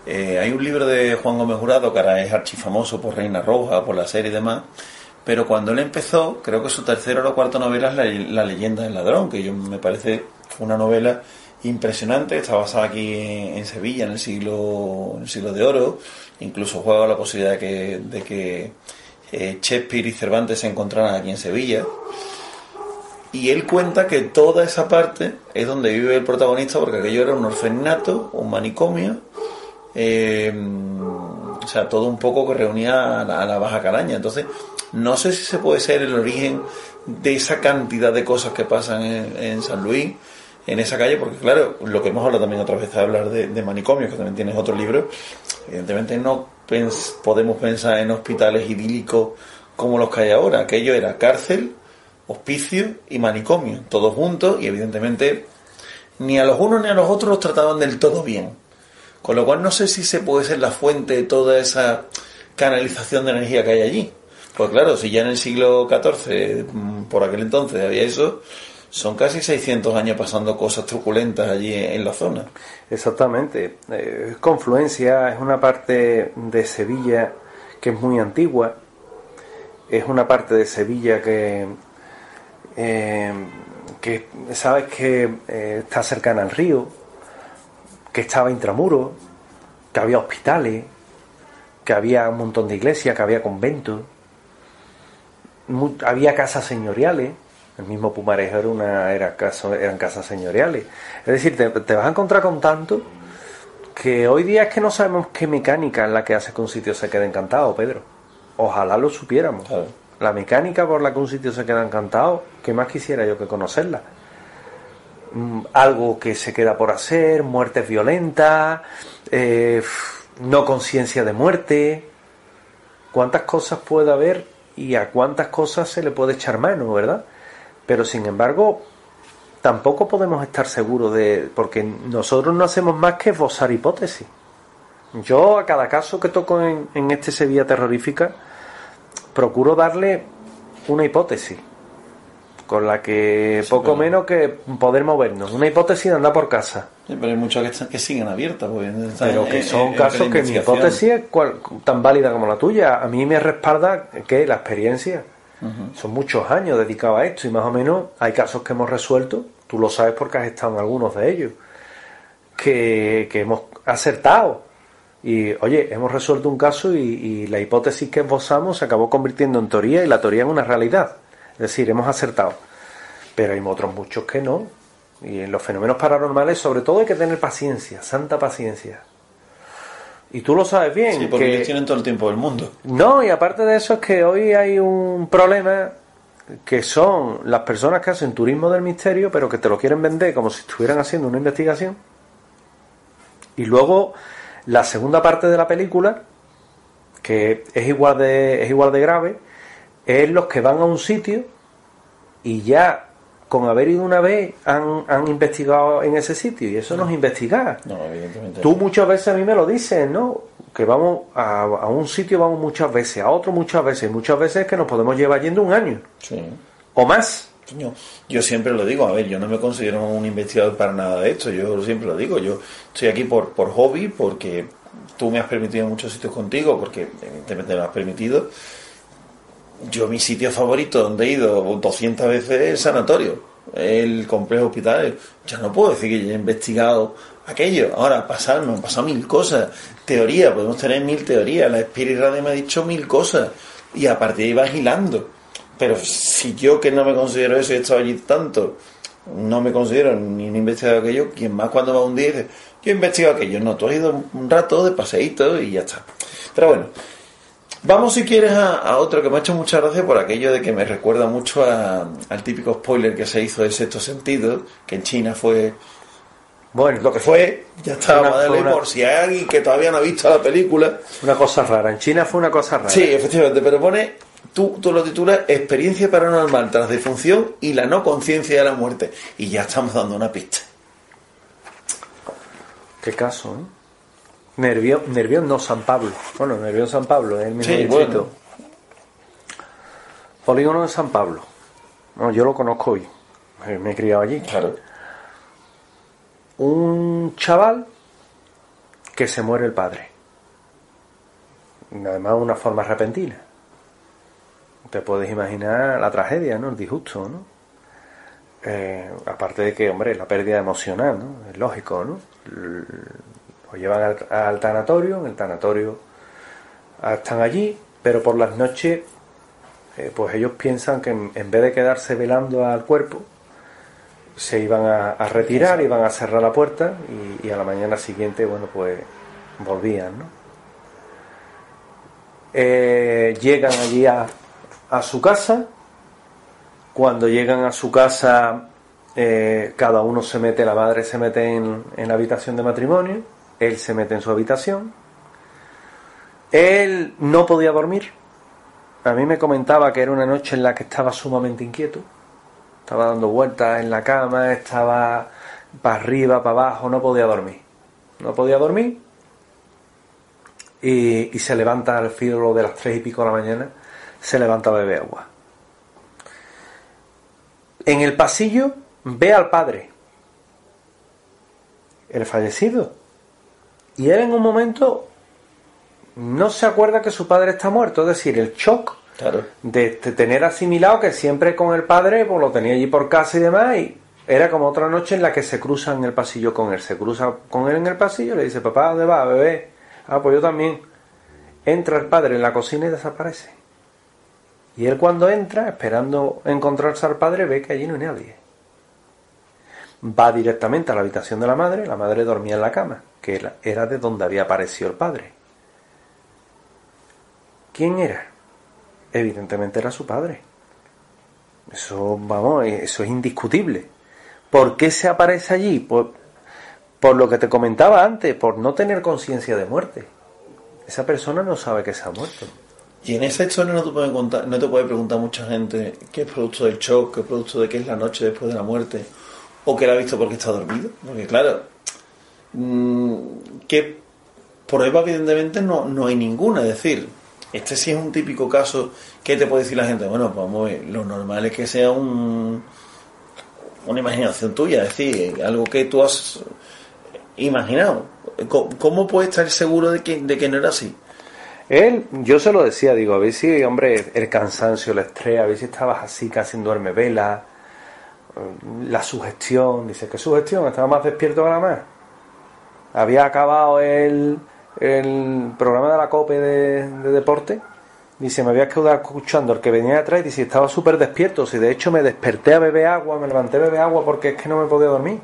Eh, hay un libro de Juan Gómez Jurado que ahora es archifamoso por Reina Roja, por la serie y demás, pero cuando él empezó, creo que su tercera o cuarta novela es la, la Leyenda del Ladrón, que yo me parece una novela impresionante, está basada aquí en, en Sevilla, en el siglo en el siglo de oro, incluso juega la posibilidad de que, de que eh, Shakespeare y Cervantes se encontraran aquí en Sevilla, y él cuenta que toda esa parte es donde vive el protagonista, porque aquello era un orfanato, un manicomio, eh, o sea, todo un poco que reunía a la, a la Baja Calaña. Entonces no sé si se puede ser el origen de esa cantidad de cosas que pasan en, en San Luis, en esa calle, porque claro, lo que hemos hablado también otras veces, hablar de, de manicomios, que también tienes otro libro, evidentemente no pens- podemos pensar en hospitales idílicos como los que hay ahora. Aquello era cárcel, hospicio y manicomio, todos juntos, y evidentemente ni a los unos ni a los otros los trataban del todo bien. Con lo cual no sé si se puede ser la fuente de toda esa canalización de energía que hay allí. Pues claro, si ya en el siglo catorce, por aquel entonces, había eso, son casi seiscientos años pasando cosas truculentas allí en la zona. Exactamente. Eh, es confluencia, es una parte de Sevilla que es muy antigua, es una parte de Sevilla que, eh, que sabes que eh, está cercana al río, que estaba intramuros, que había hospitales, que había un montón de iglesias, que había conventos, muy, había casas señoriales. El mismo Pumarejo era una, era casa, eran casas señoriales. Es decir, te, te vas a encontrar con tanto que hoy día es que no sabemos qué mecánica es la que hace que un sitio se quede encantado, Pedro. Ojalá lo supiéramos. Claro. La mecánica por la que un sitio se queda encantado, ¿qué más quisiera yo que conocerla? Algo que se queda por hacer, muertes violentas, eh, no conciencia de muerte. ¿Cuántas cosas puede haber y a cuántas cosas se le puede echar mano, verdad? Pero sin embargo, tampoco podemos estar seguros de... porque nosotros no hacemos más que esbozar hipótesis. Yo a cada caso que toco en, en este Sevilla Terrorífica procuro darle una hipótesis con la que sí, poco pero... menos que poder movernos. Una hipótesis de andar por casa. Sí, pero hay muchas que, están, que siguen abiertas. Pero que son en, casos en que mi hipótesis es cual, tan válida como la tuya. A mí me respalda que la experiencia. Uh-huh. Son muchos años dedicados a esto y más o menos hay casos que hemos resuelto, tú lo sabes porque has estado en algunos de ellos, que, que hemos acertado. Y oye, hemos resuelto un caso y, y la hipótesis que esbozamos se acabó convirtiendo en teoría y la teoría en una realidad. Es decir, hemos acertado. Pero hay otros muchos que no. Y en los fenómenos paranormales, sobre todo, hay que tener paciencia, santa paciencia. Y tú lo sabes bien. Sí, porque que... ellos tienen todo el tiempo del mundo. No, y aparte de eso es que hoy hay un problema que son las personas que hacen turismo del misterio, pero que te lo quieren vender como si estuvieran haciendo una investigación. Y luego la segunda parte de la película, que es igual de, es igual de grave, es los que van a un sitio y ya con haber ido una vez han, han investigado en ese sitio, y eso no es investigar. No, evidentemente. Tú muchas veces a mí me lo dices, ¿no? Que vamos a, a un sitio, vamos muchas veces, a otro muchas veces, y muchas veces es que nos podemos llevar yendo un año. Sí. O más. Yo, yo siempre lo digo, a ver, yo no me considero un investigador para nada de esto, yo siempre lo digo, yo estoy aquí por, por hobby, porque tú me has permitido muchos sitios contigo, porque evidentemente me has permitido. Yo, mi sitio favorito donde he ido doscientas veces es el sanatorio, el complejo hospitalario. Yo no puedo decir que yo he investigado aquello. Ahora, pasar, me han pasado mil cosas. Teoría, podemos tener mil teorías. La Spirit Radio me ha dicho mil cosas. Y a partir de ahí vas hilando. Pero si yo, que no me considero eso y he estado allí tanto, no me considero ni un investigador aquello, quien más cuando va un día dice, yo he investigado aquello. No, tú has ido un rato de paseíto y ya está. Pero bueno. Vamos, si quieres, a, a otro que me ha hecho mucha gracia por aquello de que me recuerda mucho a, al típico spoiler que se hizo de Sexto Sentido, que en China fue... Bueno, lo que fue, ya está, una, madre, una... por si hay alguien que todavía no ha visto la película. Una cosa rara, en China fue una cosa rara. Sí, efectivamente, pero pone, tú, tú lo titulas Experiencia paranormal tras defunción y la no conciencia de la muerte. Y ya estamos dando una pista. Qué caso, ¿eh? Nervión, Nervión no, San Pablo. Bueno, Nervión San Pablo es el mismo sí, distrito. Bueno. Polígono de San Pablo. No, yo lo conozco hoy. Me he criado allí. Claro. Un chaval que se muere el padre. Además, de una forma repentina. Te puedes imaginar la tragedia, ¿no? El disgusto, ¿no? Eh, aparte de que, hombre, la pérdida emocional, ¿no? Es lógico, ¿no? Lo llevan al, al tanatorio, en el tanatorio están allí, pero por las noches, eh, pues ellos piensan que en, en vez de quedarse velando al cuerpo, se iban a, a retirar, iban a cerrar la puerta y, y a la mañana siguiente, bueno, pues volvían, ¿no? Eh, llegan allí a, a su casa. Cuando llegan a su casa, eh, cada uno se mete, la madre se mete en, en la habitación de matrimonio, él se mete en su habitación. Él no podía dormir. A mí me comentaba que era una noche en la que estaba sumamente inquieto. Estaba dando vueltas en la cama, estaba para arriba, para abajo, no podía dormir. No podía dormir. Y, y se levanta al filo de las tres y pico de la mañana, se levanta a beber agua. En el pasillo ve al padre, el fallecido, y él en un momento no se acuerda que su padre está muerto. Es decir, el shock, claro, de, de tener asimilado que siempre con el padre, pues lo tenía allí por casa y demás, y era como otra noche en la que se cruza en el pasillo con él. Se cruza con él en el pasillo, le dice: papá, ¿dónde vas, bebé? Ah, pues yo también. Entra el padre en la cocina y desaparece. Y él, cuando entra, esperando encontrarse al padre, ve que allí no hay nadie. Va directamente a la habitación de la madre. La madre dormía en la cama, que era de donde había aparecido el padre. ¿Quién era? Evidentemente era su padre. Eso, vamos, eso es indiscutible. ¿Por qué se aparece allí? Por, por lo que te comentaba antes, por no tener conciencia de muerte. Esa persona no sabe que se ha muerto. Y en esa historia no te puede contar, no te puede preguntar mucha gente qué es producto del shock, qué es producto de qué es la noche después de la muerte, o que la ha visto porque está dormido. Porque claro, mmm, que prueba evidentemente no, no hay ninguna. Es decir, este sí es un típico caso. ¿Qué te puede decir la gente? Bueno, pues vamos a ver, lo normal es que sea un, una imaginación tuya, es decir, algo que tú has imaginado. ¿Cómo puedes estar seguro de que, de que no era así? Él, yo se lo decía, digo, a ver si, hombre, el cansancio, el estrés, a ver si estabas así casi en duerme vela, la sugestión. Dice: ¿qué sugestión? Estaba más despierto que la más. Había acabado el, el programa de la COPE de, de deporte. Dice: me había quedado escuchando el que venía atrás y dice: estaba súper despierto. Si de hecho me desperté a beber agua, me levanté a beber agua porque es que no me podía dormir.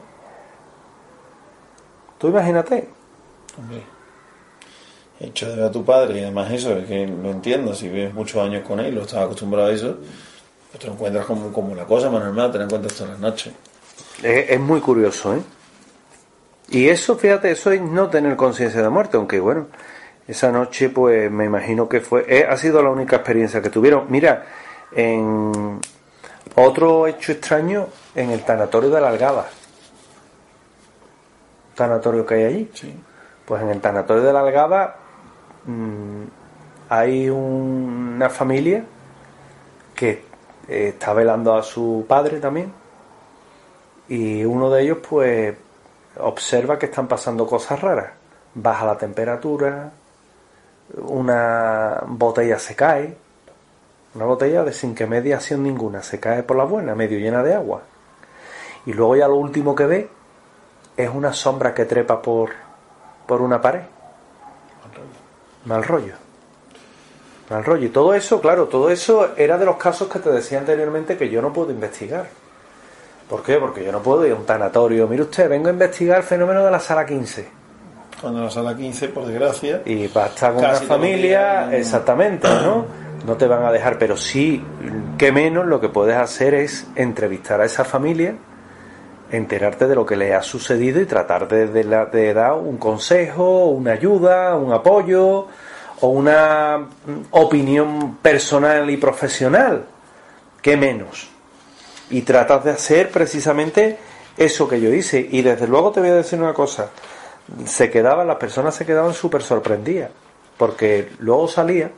Tú imagínate. Hombre, el hecho de ver a tu padre, y además eso, es que lo entiendo, si vives muchos años con él, lo estás acostumbrado a eso, pues te lo encuentras como, como una cosa más normal, te lo encuentras todas las noches. Es, es muy curioso, ¿eh? Y eso, fíjate, eso es no tener conciencia de muerte, aunque bueno, esa noche pues me imagino que fue, eh, ha sido la única experiencia que tuvieron. Mira, en otro hecho extraño, en el tanatorio de la Algaba, tanatorio que hay allí, sí. Pues en el tanatorio de la Algaba mmm, hay un, una familia que eh, está velando a su padre también, y uno de ellos pues observa que están pasando cosas raras. Baja la temperatura, una botella se cae, una botella de sin que mediación ninguna, se cae por la buena, medio llena de agua, y luego ya lo último que ve es una sombra que trepa por, por una pared. Mal rollo. Mal rollo. Y todo eso, claro, todo eso era de los casos que te decía anteriormente que yo no puedo investigar. ¿Por qué? Porque yo no puedo ir a un tanatorio. Mire usted, vengo a investigar el fenómeno de la sala quince. Cuando la sala quince, por desgracia... Y va a estar con una familia, exactamente, ¿no? No te van a dejar, pero sí, que menos lo que puedes hacer es entrevistar a esa familia, enterarte de lo que le ha sucedido y tratar de, de, la, de dar un consejo, una ayuda, un apoyo o una opinión personal y profesional. ¿Qué menos? Y tratas de hacer precisamente eso que yo hice. Y desde luego te voy a decir una cosa: se quedaban, las personas se quedaban súper sorprendidas, porque luego salía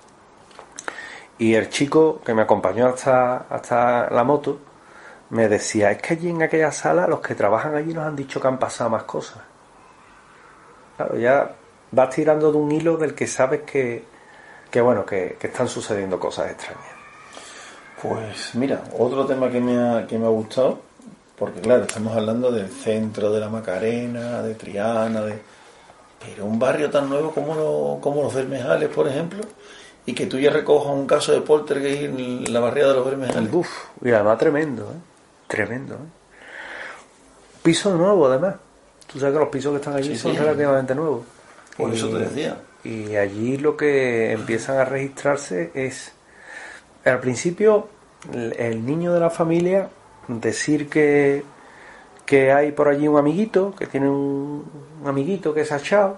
y el chico que me acompañó hasta, hasta la moto me decía: es que allí en aquella sala los que trabajan allí nos han dicho que han pasado más cosas. Claro, ya vas tirando de un hilo del que sabes que, que bueno, que, que están sucediendo cosas extrañas. Pues mira, otro tema que me ha, que me ha gustado, porque claro, estamos hablando del centro de la Macarena, de Triana, de pero un barrio tan nuevo como, lo, como los Bermejales, por ejemplo, y que tú ya recojas un caso de poltergeist en la barriada de los Bermejales. Uf, y además tremendo, ¿eh? Tremendo, ¿eh? Piso nuevo, además. Tú sabes que los pisos que están allí sí, son sí. relativamente nuevos. Por y, eso te decía. Y allí lo que empiezan a registrarse es, al principio, el, el niño de la familia decir que que hay por allí un amiguito, que tiene un, un amiguito que se ha echado.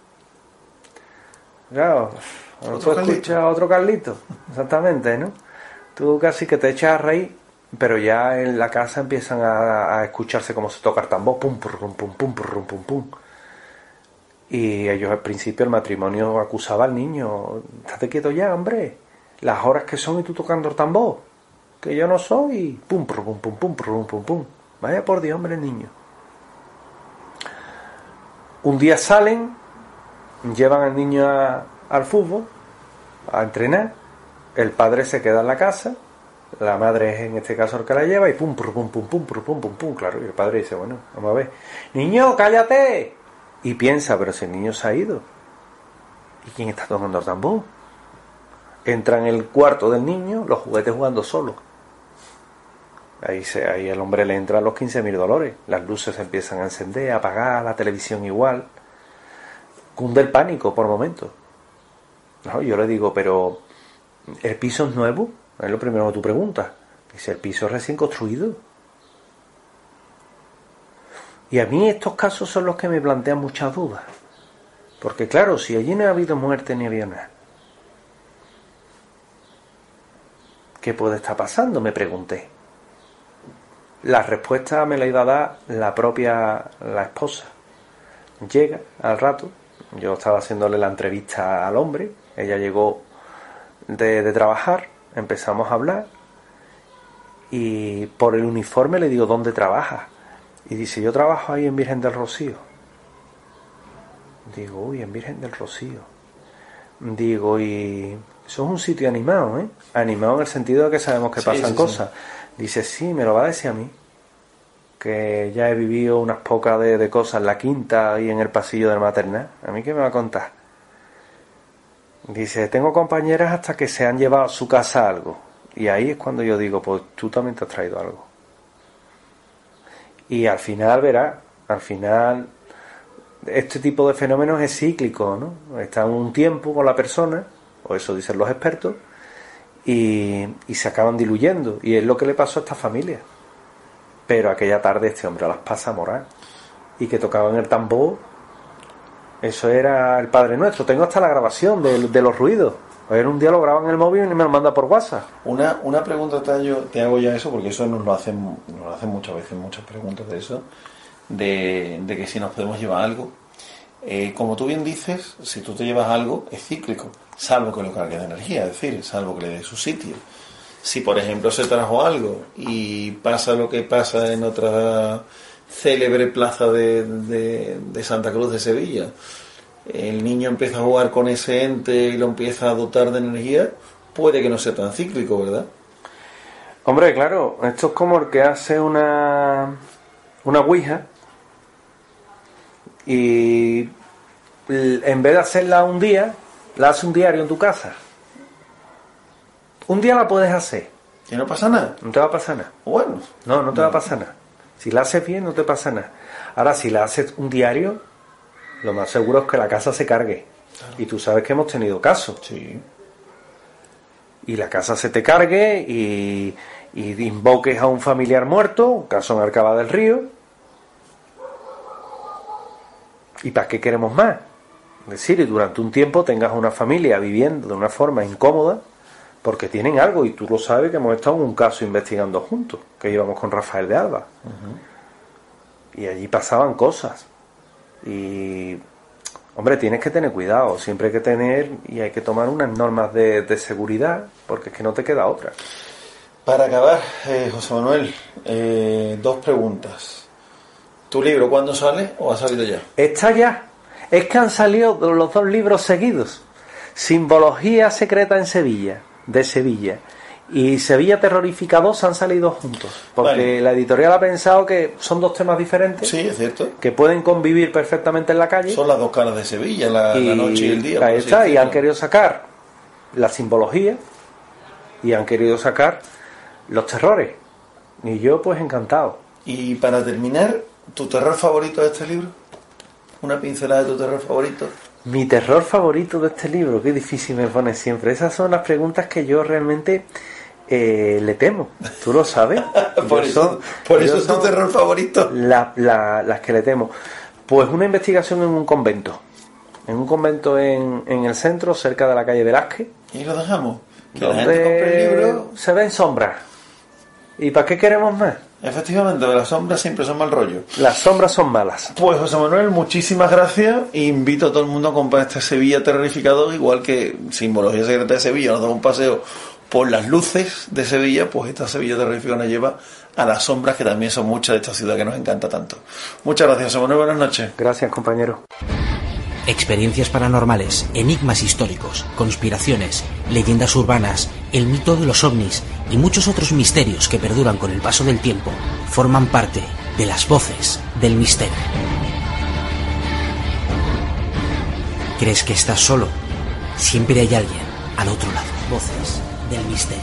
Claro, tú escuchas a otro Carlito, exactamente, ¿no? Tú casi que te echas a reír, pero ya en la casa empiezan a, a escucharse como se toca el tambor, pum, pum, pum, pum, pum, pum, pum. Y ellos al principio el matrimonio acusaba al niño, estate quieto ya, hombre, las horas que son y tú tocando el tambor, que yo no soy, pum, pum, pum, pum, pum, pum, pum, pum. Vaya por Dios, hombre, el niño. Un día salen, llevan al niño a, al fútbol, a entrenar, el padre se queda en la casa, la madre es en este caso el que la lleva y pum, pum, pum, pum, pum, pum, pum, pum, pum, claro, y el padre dice, bueno, vamos a ver, niño, cállate, y piensa, pero si el niño se ha ido, ¿y quién está tocando el tambor? Entra en el cuarto del niño, los juguetes jugando solos. Ahí, se, ahí el hombre le entra a los quince mil dolores. Las luces se empiezan a encender, a apagar, la televisión igual. Cunde el pánico por momentos. No, yo le digo, pero ¿el piso es nuevo? Es lo primero que tú preguntas. Dice, el piso es recién construido. Y a mí estos casos son los que me plantean muchas dudas. Porque claro, si allí no ha habido muerte ni había nada, ¿qué puede estar pasando? Me pregunté. La respuesta me la iba a dar la propia la esposa. Llega al rato, yo estaba haciéndole la entrevista al hombre, ella llegó de, de trabajar, empezamos a hablar y por el uniforme le digo, ¿dónde trabajas? Y dice, yo trabajo ahí en Virgen del Rocío. Digo, uy, en Virgen del Rocío. Digo, y eso es un sitio animado, ¿eh? Animado en el sentido de que sabemos que sí, pasan sí, cosas. Sí. Dice, sí, me lo va a decir a mí, que ya he vivido unas pocas de, de cosas en la quinta y en el pasillo del maternal. ¿A mí qué me va a contar? Dice, tengo compañeras hasta que se han llevado a su casa algo. Y ahí es cuando yo digo, pues tú también te has traído algo. Y al final, verás, al final, este tipo de fenómenos es cíclico, ¿no? Está un tiempo con la persona, o eso dicen los expertos, Y, y se acaban diluyendo, y es lo que le pasó a esta familia. Pero aquella tarde este hombre las pasa a morar, y que tocaban el tambor, eso era el Padre Nuestro. Tengo hasta la grabación de, de los ruidos. Ayer un día lo graban en el móvil y me lo manda por WhatsApp. Una, una pregunta te hago, te hago ya eso, porque eso nos lo hacen, nos lo hacen muchas veces, muchas preguntas de eso, de, de que si nos podemos llevar algo. Eh, como tú bien dices, si tú te llevas algo, es cíclico, salvo que lo cargue de energía, es decir, salvo que le dé su sitio. Si, por ejemplo, se trajo algo y pasa lo que pasa en otra célebre plaza de, de, de Santa Cruz de Sevilla, el niño empieza a jugar con ese ente y lo empieza a dotar de energía, puede que no sea tan cíclico, ¿verdad? Hombre, claro, esto es como el que hace una, una ouija y en vez de hacerla un día, la hace un diario en tu casa. Un día la puedes hacer. ¿Y no pasa nada? No te va a pasar nada. Bueno. No, no te no. va a pasar nada. Si la haces bien, no te pasa nada. Ahora, si la haces un diario, lo más seguro es que la casa se cargue. Claro. Y tú sabes que hemos tenido casos. Sí. Y la casa se te cargue y, y invoques a un familiar muerto, un caso en Arcaba del Río. ¿Y para qué queremos más? Es decir, durante un tiempo tengas una familia viviendo de una forma incómoda porque tienen algo, y tú lo sabes que hemos estado en un caso investigando juntos, que íbamos con Rafael de Alba. Uh-huh. Y allí pasaban cosas. Y, hombre, tienes que tener cuidado, siempre hay que tener y hay que tomar unas normas de, de seguridad, porque es que no te queda otra. Para acabar, eh, José Manuel, eh, dos preguntas. ¿Tu libro cuándo sale o ha salido ya? Está ya. es que han salido los dos libros seguidos. Simbología secreta en Sevilla, de Sevilla, y Sevilla Terrorífica dos han salido juntos, porque vale. La editorial ha pensado que son dos temas diferentes. Sí, es cierto. Que pueden convivir perfectamente en la calle. Son las dos caras de Sevilla, la, y, la noche y el día. Ahí está, y han querido sacar la simbología y han querido sacar los terrores. Y yo pues encantado. Y para terminar, ¿tu terror favorito de este libro? ¿Una pincelada de tu terror favorito? Mi terror favorito de este libro, qué difícil me pone siempre. Esas son las preguntas que yo realmente eh, le temo. ¿Tú lo sabes? por eso, son, por eso es tu terror favorito. La, la, las que le temo. Pues una investigación en un convento. En un convento en, en el centro, cerca de la calle Velázquez. ¿Y lo dejamos? Que la gente compre el libro. Se ven sombras. ¿Y para qué queremos más? Efectivamente, las sombras siempre son mal rollo. Las sombras son malas. Pues José Manuel, muchísimas gracias. Invito a todo el mundo a comprar este Sevilla Terrorificado, igual que Simbología Secreta de Sevilla nos da un paseo por las luces de Sevilla, pues esta Sevilla Terrorificada nos lleva a las sombras, que también son muchas de esta ciudad que nos encanta tanto. Muchas gracias, José Manuel, buenas noches. Gracias, compañero. Experiencias paranormales, enigmas históricos, conspiraciones, leyendas urbanas, el mito de los ovnis y muchos otros misterios que perduran con el paso del tiempo forman parte de las voces del misterio. ¿Crees que estás solo? Siempre hay alguien al otro lado. Voces del misterio.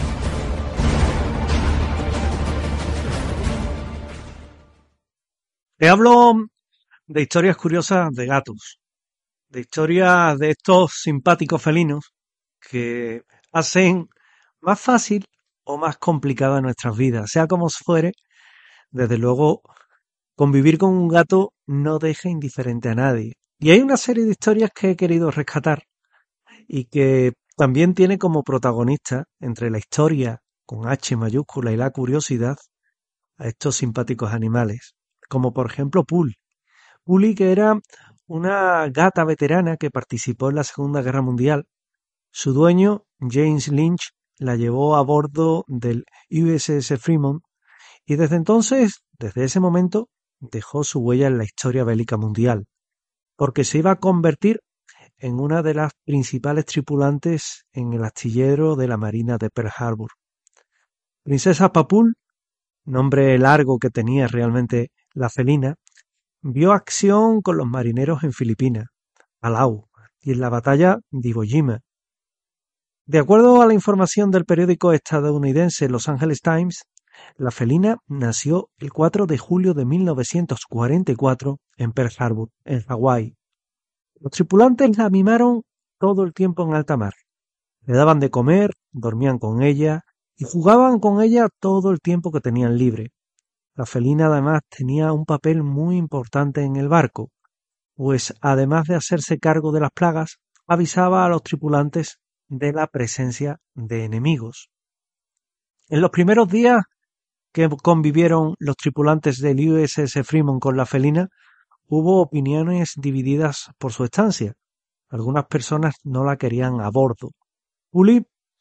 Te hablo de historias curiosas de gatos, de historias de estos simpáticos felinos que hacen más fácil o más complicada nuestras vidas. Sea como fuere, desde luego, convivir con un gato no deja indiferente a nadie. Y hay una serie de historias que he querido rescatar y que también tiene como protagonista, entre la historia con H mayúscula y la curiosidad, a estos simpáticos animales, como por ejemplo Pull. Pully, que era una gata veterana que participó en la Segunda Guerra Mundial. Su dueño, James Lynch, la llevó a bordo del U S S Fremont y desde entonces, desde ese momento, dejó su huella en la historia bélica mundial, porque se iba a convertir en una de las principales tripulantes en el astillero de la Marina de Pearl Harbor. Princesa Papul, nombre largo que tenía realmente la felina, vio acción con los marineros en Filipinas, Palau y en la batalla de Iwo Jima. De acuerdo a la información del periódico estadounidense Los Angeles Times, la felina nació el cuatro de julio de mil novecientos cuarenta y cuatro en Pearl Harbor, en Hawái. Los tripulantes la mimaron todo el tiempo en alta mar. Le daban de comer, dormían con ella y jugaban con ella todo el tiempo que tenían libre. La felina además tenía un papel muy importante en el barco, pues además de hacerse cargo de las plagas, avisaba a los tripulantes de la presencia de enemigos. En los primeros días que convivieron los tripulantes del U S S Fremont con la felina, hubo opiniones divididas por su estancia. Algunas personas no la querían a bordo. Pully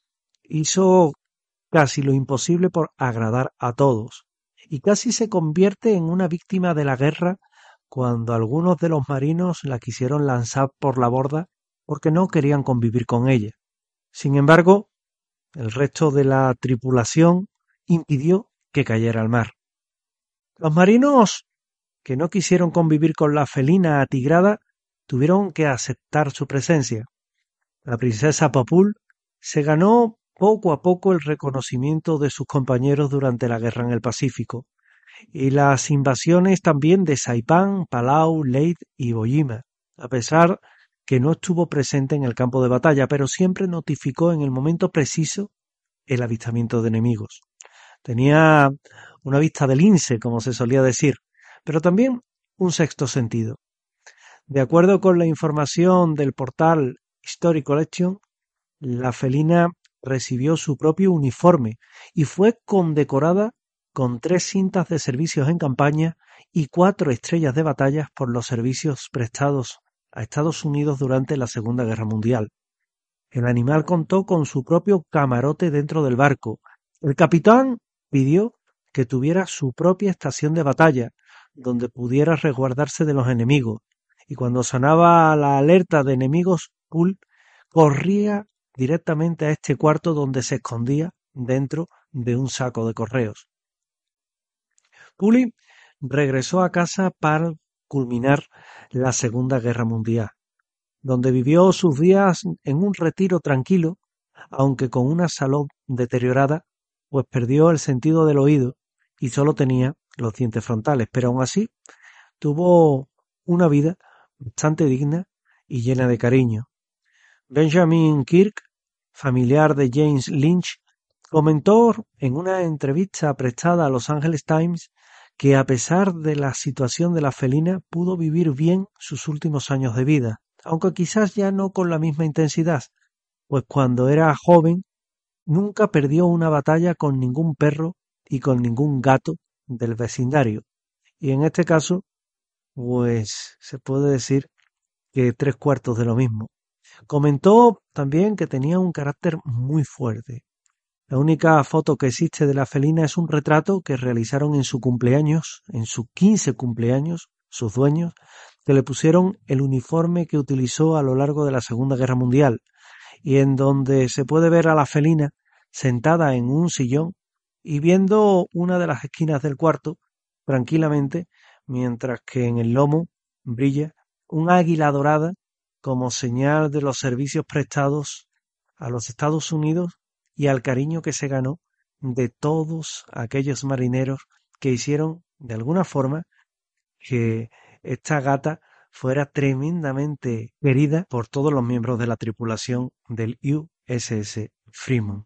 hizo casi lo imposible por agradar a todos, y casi se convierte en una víctima de la guerra cuando algunos de los marinos la quisieron lanzar por la borda porque no querían convivir con ella. Sin embargo, el resto de la tripulación impidió que cayera al mar. Los marinos que no quisieron convivir con la felina atigrada tuvieron que aceptar su presencia. La princesa Papul se ganó poco a poco el reconocimiento de sus compañeros durante la guerra en el Pacífico y las invasiones también de Saipán, Palau, Leyte y Iwo Jima, a pesar que no estuvo presente en el campo de batalla, pero siempre notificó en el momento preciso el avistamiento de enemigos. Tenía una vista de lince, como se solía decir, pero también un sexto sentido. De acuerdo con la información del portal History Collection, la felina recibió su propio uniforme y fue condecorada con tres cintas de servicios en campaña y cuatro estrellas de batalla por los servicios prestados a Estados Unidos durante la Segunda Guerra Mundial. El animal contó con su propio camarote dentro del barco. El capitán pidió que tuviera su propia estación de batalla, donde pudiera resguardarse de los enemigos, y cuando sonaba la alerta de enemigos, Poole corría directamente a este cuarto donde se escondía dentro de un saco de correos. Poole regresó a casa para culminar la Segunda Guerra Mundial, donde vivió sus días en un retiro tranquilo, aunque con una salud deteriorada, pues perdió el sentido del oído y solo tenía los dientes frontales, pero aún así tuvo una vida bastante digna y llena de cariño. Benjamin Kirk, familiar de James Lynch, comentó en una entrevista prestada a Los Angeles Times que a pesar de la situación de la felina pudo vivir bien sus últimos años de vida, aunque quizás ya no con la misma intensidad, pues cuando era joven nunca perdió una batalla con ningún perro y con ningún gato del vecindario. Y en este caso, pues se puede decir que tres cuartos de lo mismo. Comentó también que tenía un carácter muy fuerte. La única foto que existe de la felina es un retrato que realizaron en su cumpleaños, en su quince cumpleaños, sus dueños, que le pusieron el uniforme que utilizó a lo largo de la Segunda Guerra Mundial, y en donde se puede ver a la felina sentada en un sillón y viendo una de las esquinas del cuarto tranquilamente, mientras que en el lomo brilla un águila dorada como señal de los servicios prestados a los Estados Unidos y al cariño que se ganó de todos aquellos marineros que hicieron de alguna forma que esta gata fuera tremendamente querida por todos los miembros de la tripulación del U S S Fremont.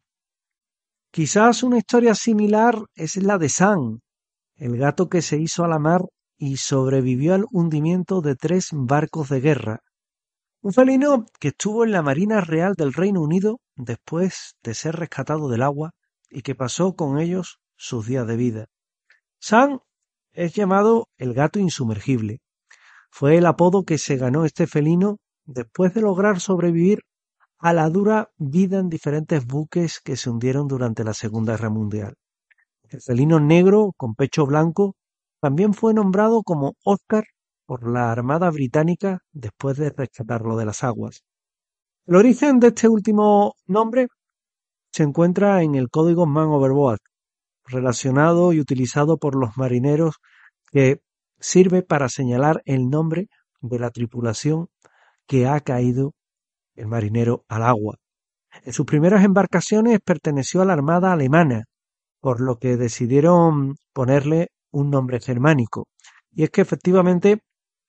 Quizás una historia similar es la de Sam, el gato que se hizo a la mar y sobrevivió al hundimiento de tres barcos de guerra. Un felino que estuvo en la Marina Real del Reino Unido después de ser rescatado del agua y que pasó con ellos sus días de vida. Sam es llamado el gato insumergible. Fue el apodo que se ganó este felino después de lograr sobrevivir a la dura vida en diferentes buques que se hundieron durante la Segunda Guerra Mundial. El felino negro con pecho blanco también fue nombrado como Oscar por la Armada Británica después de rescatarlo de las aguas. El origen de este último nombre se encuentra en el código Man Overboard, relacionado y utilizado por los marineros, que sirve para señalar el nombre de la tripulación que ha caído el marinero al agua. En sus primeras embarcaciones perteneció a la Armada alemana, por lo que decidieron ponerle un nombre germánico. Y es que efectivamente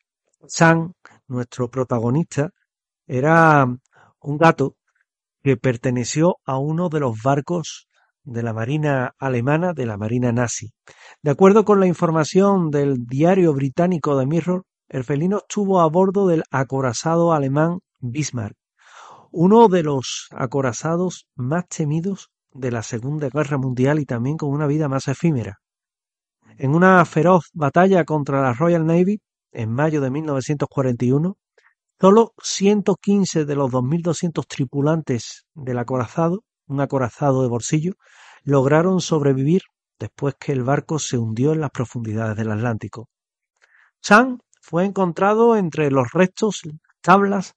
Sam, nuestro protagonista, era un gato que perteneció a uno de los barcos de la Marina alemana, de la Marina nazi. De acuerdo con la información del diario británico The Mirror, el felino estuvo a bordo del acorazado alemán Bismarck, uno de los acorazados más temidos de la Segunda Guerra Mundial y también con una vida más efímera. En una feroz batalla contra la Royal Navy, en mayo de mil novecientos cuarenta y uno, solo ciento quince de los dos mil doscientos tripulantes del acorazado, un acorazado de bolsillo, lograron sobrevivir después que el barco se hundió en las profundidades del Atlántico. Sam fue encontrado entre los restos, tablas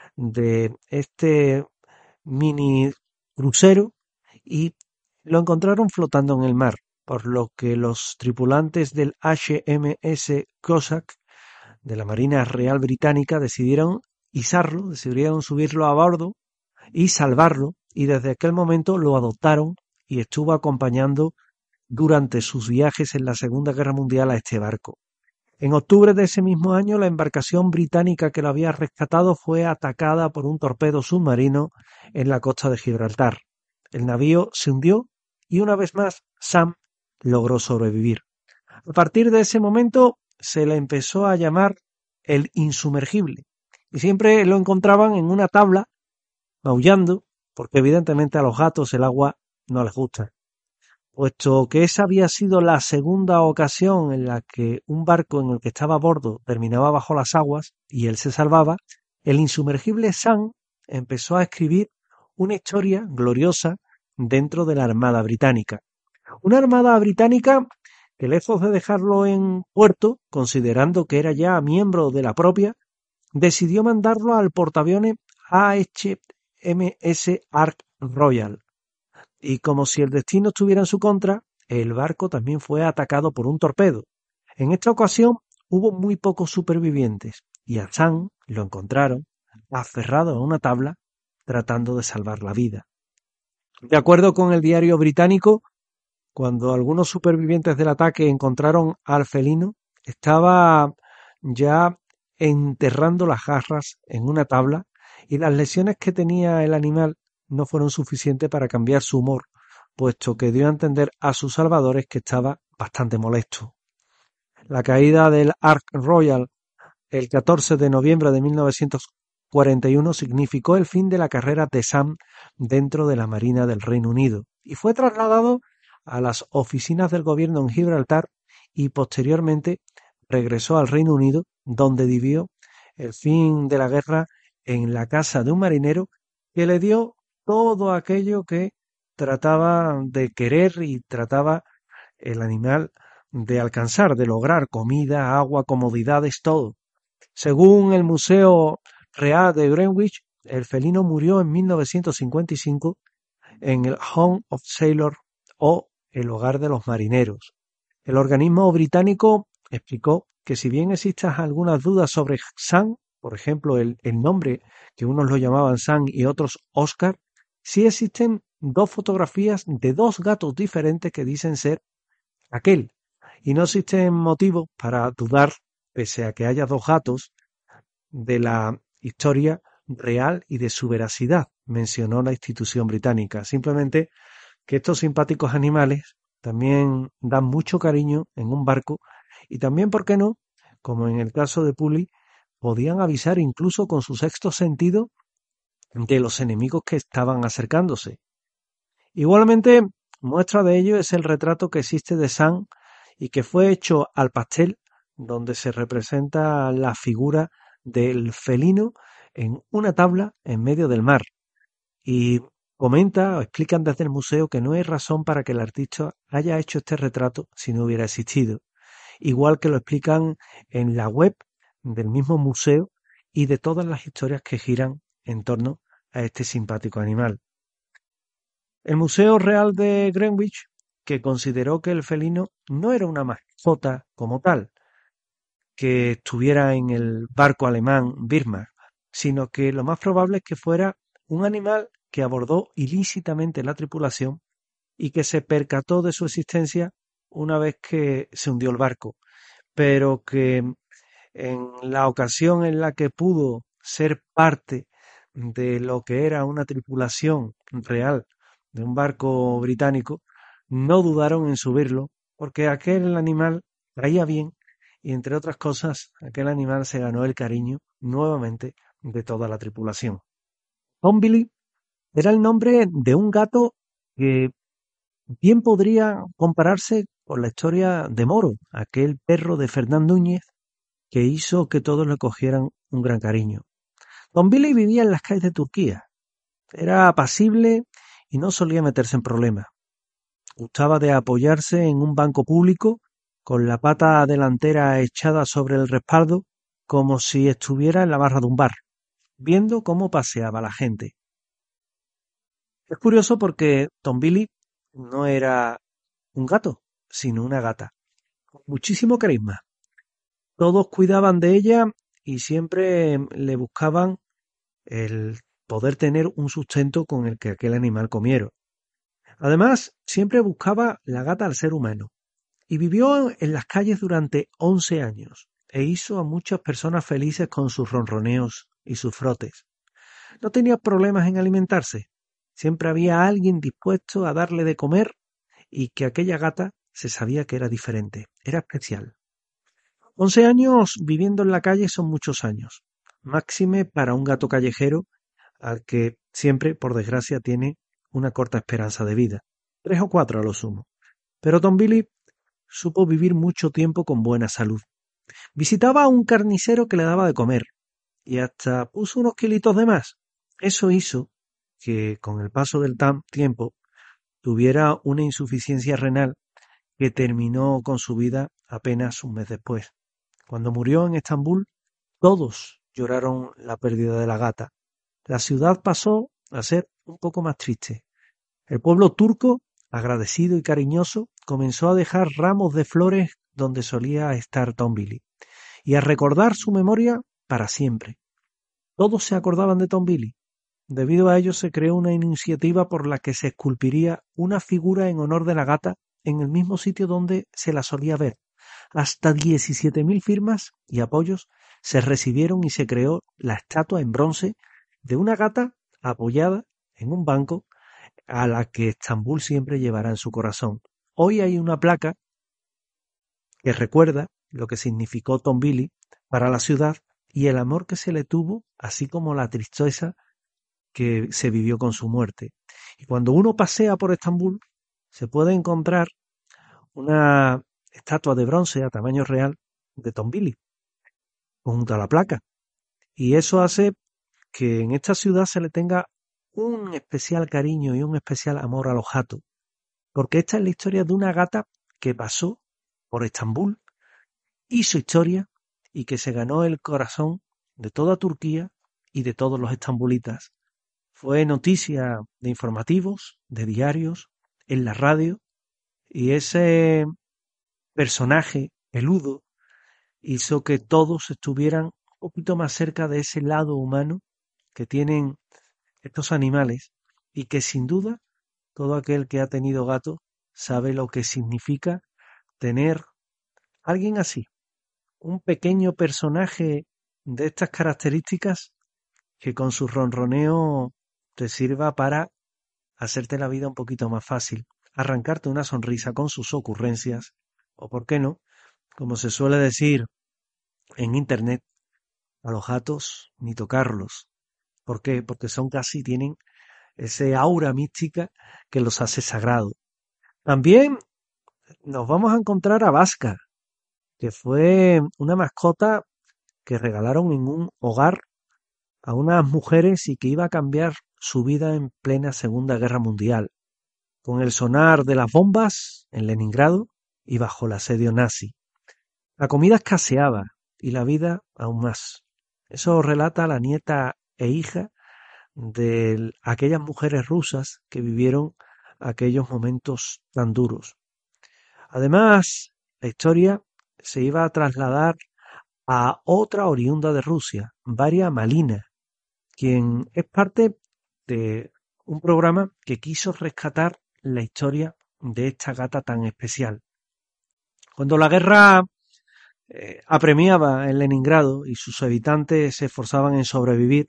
de este mini crucero y lo encontraron flotando en el mar, por lo que los tripulantes del H M S Cossack de la Marina Real Británica decidieron izarlo, decidieron subirlo a bordo y salvarlo, y desde aquel momento lo adoptaron y estuvo acompañando durante sus viajes en la Segunda Guerra Mundial a este barco. En octubre de ese mismo año, la embarcación británica que lo había rescatado fue atacada por un torpedo submarino en la costa de Gibraltar. El navío se hundió y una vez más Sam logró sobrevivir. A partir de ese momento se le empezó a llamar el insumergible y siempre lo encontraban en una tabla maullando, porque evidentemente a los gatos el agua no les gusta. Puesto que esa había sido la segunda ocasión en la que un barco en el que estaba a bordo terminaba bajo las aguas y él se salvaba, el insumergible Sam empezó a escribir una historia gloriosa dentro de la Armada Británica. Una Armada Británica que, lejos de dejarlo en puerto, considerando que era ya miembro de la propia, decidió mandarlo al portaaviones H M S Ark Royal. Y como si el destino estuviera en su contra, el barco también fue atacado por un torpedo. En esta ocasión hubo muy pocos supervivientes y a Sam lo encontraron aferrado a una tabla tratando de salvar la vida. De acuerdo con el diario británico, cuando algunos supervivientes del ataque encontraron al felino, estaba ya enterrando las garras en una tabla y las lesiones que tenía el animal no fueron suficientes para cambiar su humor, puesto que dio a entender a sus salvadores que estaba bastante molesto. La caída del Ark Royal el catorce de noviembre de mil novecientos cuarenta y uno significó el fin de la carrera de Sam dentro de la Marina del Reino Unido y fue trasladado a las oficinas del gobierno en Gibraltar y posteriormente regresó al Reino Unido, donde vivió el fin de la guerra en la casa de un marinero que le dio todo aquello que trataba de querer y trataba el animal de alcanzar, de lograr: comida, agua, comodidades, todo. Según el Museo Real de Greenwich, el felino murió en mil novecientos cincuenta y cinco en el Home of Sailors, o el hogar de los marineros. El organismo británico explicó que si bien existen algunas dudas sobre Sam, por ejemplo el, el nombre, que unos lo llamaban Sam y otros Oscar, sí existen dos fotografías de dos gatos diferentes que dicen ser aquel, y no existen motivos para dudar, pese a que haya dos gatos, de la historia real y de su veracidad, mencionó la institución británica. Simplemente que estos simpáticos animales también dan mucho cariño en un barco y también, ¿por qué no?, como en el caso de Puli, podían avisar incluso con su sexto sentido de los enemigos que estaban acercándose. Igualmente, muestra de ello es el retrato que existe de Sam y que fue hecho al pastel, donde se representa la figura del felino en una tabla en medio del mar. Y comenta o explican desde el museo que no hay razón para que el artista haya hecho este retrato si no hubiera existido. Igual que lo explican en la web del mismo museo y de todas las historias que giran en torno a este simpático animal. El Museo Real de Greenwich, que consideró que el felino no era una mascota como tal, que estuviera en el barco alemán Bismarck, sino que lo más probable es que fuera un animal que abordó ilícitamente la tripulación y que se percató de su existencia una vez que se hundió el barco, pero que en la ocasión en la que pudo ser parte de lo que era una tripulación real de un barco británico, no dudaron en subirlo, porque aquel animal caía bien y, entre otras cosas, aquel animal se ganó el cariño nuevamente de toda la tripulación. Tom Billy era el nombre de un gato que bien podría compararse con la historia de Moro, aquel perro de Fernán Núñez que hizo que todos le cogieran un gran cariño. Tom Billy vivía en las calles de Turquía. Era apacible y no solía meterse en problemas. Gustaba de apoyarse en un banco público con la pata delantera echada sobre el respaldo, como si estuviera en la barra de un bar, viendo cómo paseaba la gente. Es curioso porque Tom Billy no era un gato, sino una gata, con muchísimo carisma. Todos cuidaban de ella y siempre le buscaban el poder tener un sustento con el que aquel animal comiera. Además, siempre buscaba la gata al ser humano y vivió en las calles durante once años e hizo a muchas personas felices con sus ronroneos y sus frotes. No tenía problemas en alimentarse. Siempre había alguien dispuesto a darle de comer y que aquella gata se sabía que era diferente, era especial. Once años viviendo en la calle son muchos años, máxime para un gato callejero al que siempre, por desgracia, tiene una corta esperanza de vida, tres o cuatro a lo sumo. Pero Tom Billy supo vivir mucho tiempo con buena salud. Visitaba a un carnicero que le daba de comer y hasta puso unos kilitos de más. Eso hizo que, con el paso del tiempo, tuviera una insuficiencia renal que terminó con su vida apenas un mes después. Cuando murió en Estambul, todos lloraron la pérdida de la gata. La ciudad pasó a ser un poco más triste. El pueblo turco, agradecido y cariñoso, comenzó a dejar ramos de flores donde solía estar Tom Billy y a recordar su memoria para siempre. Todos se acordaban de Tom Billy. Debido a ello se creó una iniciativa por la que se esculpiría una figura en honor de la gata en el mismo sitio donde se la solía ver. Hasta diecisiete mil firmas y apoyos se recibieron y se creó la estatua en bronce de una gata apoyada en un banco a la que Estambul siempre llevará en su corazón. Hoy hay una placa que recuerda lo que significó Tom Billy para la ciudad y el amor que se le tuvo, así como la tristeza que se vivió con su muerte. Y cuando uno pasea por Estambul, se puede encontrar una estatua de bronce a tamaño real de Tom Billy junto a la placa. Y eso hace que en esta ciudad se le tenga un especial cariño y un especial amor a los gatos, porque esta es la historia de una gata que pasó por Estambul, hizo historia y que se ganó el corazón de toda Turquía y de todos los estambulitas. Fue noticia de informativos, de diarios, en la radio, y ese personaje peludo hizo que todos estuvieran un poquito más cerca de ese lado humano que tienen estos animales y que sin duda todo aquel que ha tenido gato sabe lo que significa tener alguien así, un pequeño personaje de estas características que con su ronroneo te sirva para hacerte la vida un poquito más fácil, arrancarte una sonrisa con sus ocurrencias, o por qué no, como se suele decir en internet, a los gatos ni tocarlos. ¿Por qué? Porque son casi, tienen ese aura mística que los hace sagrados. También nos vamos a encontrar a Vasca, que fue una mascota que regalaron en un hogar a unas mujeres y que iba a cambiar su vida en plena Segunda Guerra Mundial, con el sonar de las bombas en Leningrado y bajo el asedio nazi. La comida escaseaba y la vida aún más. Eso relata la nieta e hija de aquellas mujeres rusas que vivieron aquellos momentos tan duros. Además, la historia se iba a trasladar a otra oriunda de Rusia, Varia Malina, quien es parte de un programa que quiso rescatar la historia de esta gata tan especial. Cuando la guerra eh, apremiaba en Leningrado y sus habitantes se esforzaban en sobrevivir,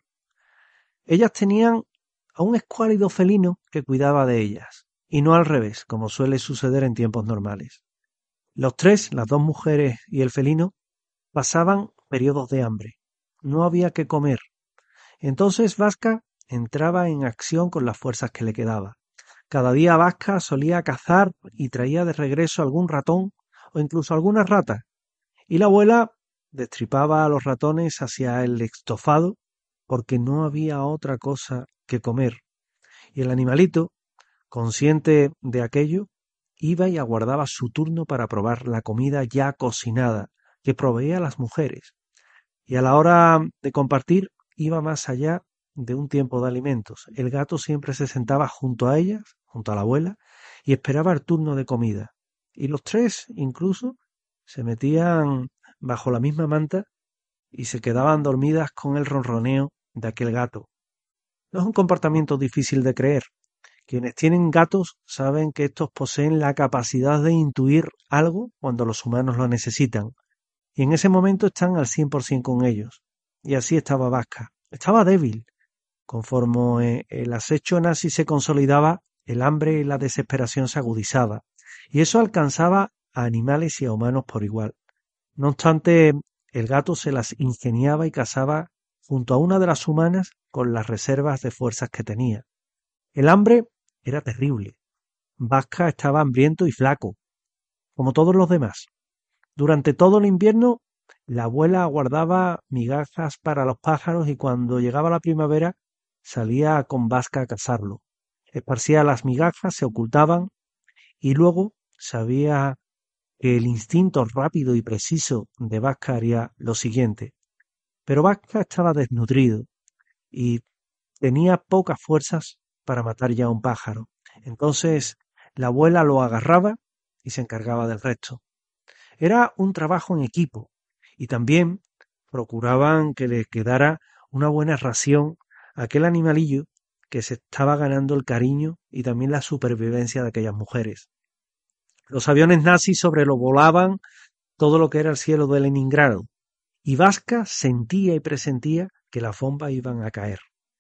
ellas tenían a un escuálido felino que cuidaba de ellas, y no al revés, como suele suceder en tiempos normales. Los tres, las dos mujeres y el felino, pasaban periodos de hambre. No había que comer. Entonces Vasca entraba en acción con las fuerzas que le quedaba. Cada día Vasca solía cazar y traía de regreso algún ratón o incluso alguna rata, y la abuela destripaba a los ratones hacia el estofado porque no había otra cosa que comer. Y el animalito, consciente de aquello, iba y aguardaba su turno para probar la comida ya cocinada que proveía a las mujeres. Y a la hora de compartir iba más allá de un tiempo de alimentos. El gato siempre se sentaba junto a ellas, junto a la abuela, y esperaba el turno de comida. Y los tres incluso se metían bajo la misma manta y se quedaban dormidas con el ronroneo de aquel gato. No es un comportamiento difícil de creer. Quienes tienen gatos saben que estos poseen la capacidad de intuir algo cuando los humanos lo necesitan. Y en ese momento están al cien por ciento con ellos. Y así estaba Vasca. Estaba débil. Conforme el acecho nazi se consolidaba, el hambre y la desesperación se agudizaba. Y eso alcanzaba a animales y a humanos por igual. No obstante, el gato se las ingeniaba y cazaba junto a una de las humanas con las reservas de fuerzas que tenía. El hambre era terrible. Vasca estaba hambriento y flaco, como todos los demás. Durante todo el invierno, la abuela guardaba migajas para los pájaros y cuando llegaba la primavera salía con Vasca a cazarlo. Esparcía las migajas, se ocultaban y luego sabía que el instinto rápido y preciso de Vasca haría lo siguiente. Pero Vasca estaba desnutrido y tenía pocas fuerzas para matar ya a un pájaro. Entonces la abuela lo agarraba y se encargaba del resto. Era un trabajo en equipo y también procuraban que le quedara una buena ración a aquel animalillo que se estaba ganando el cariño y también la supervivencia de aquellas mujeres. Los aviones nazis sobrevolaban todo lo que era el cielo de Leningrado y Vasca sentía y presentía que las bombas iban a caer.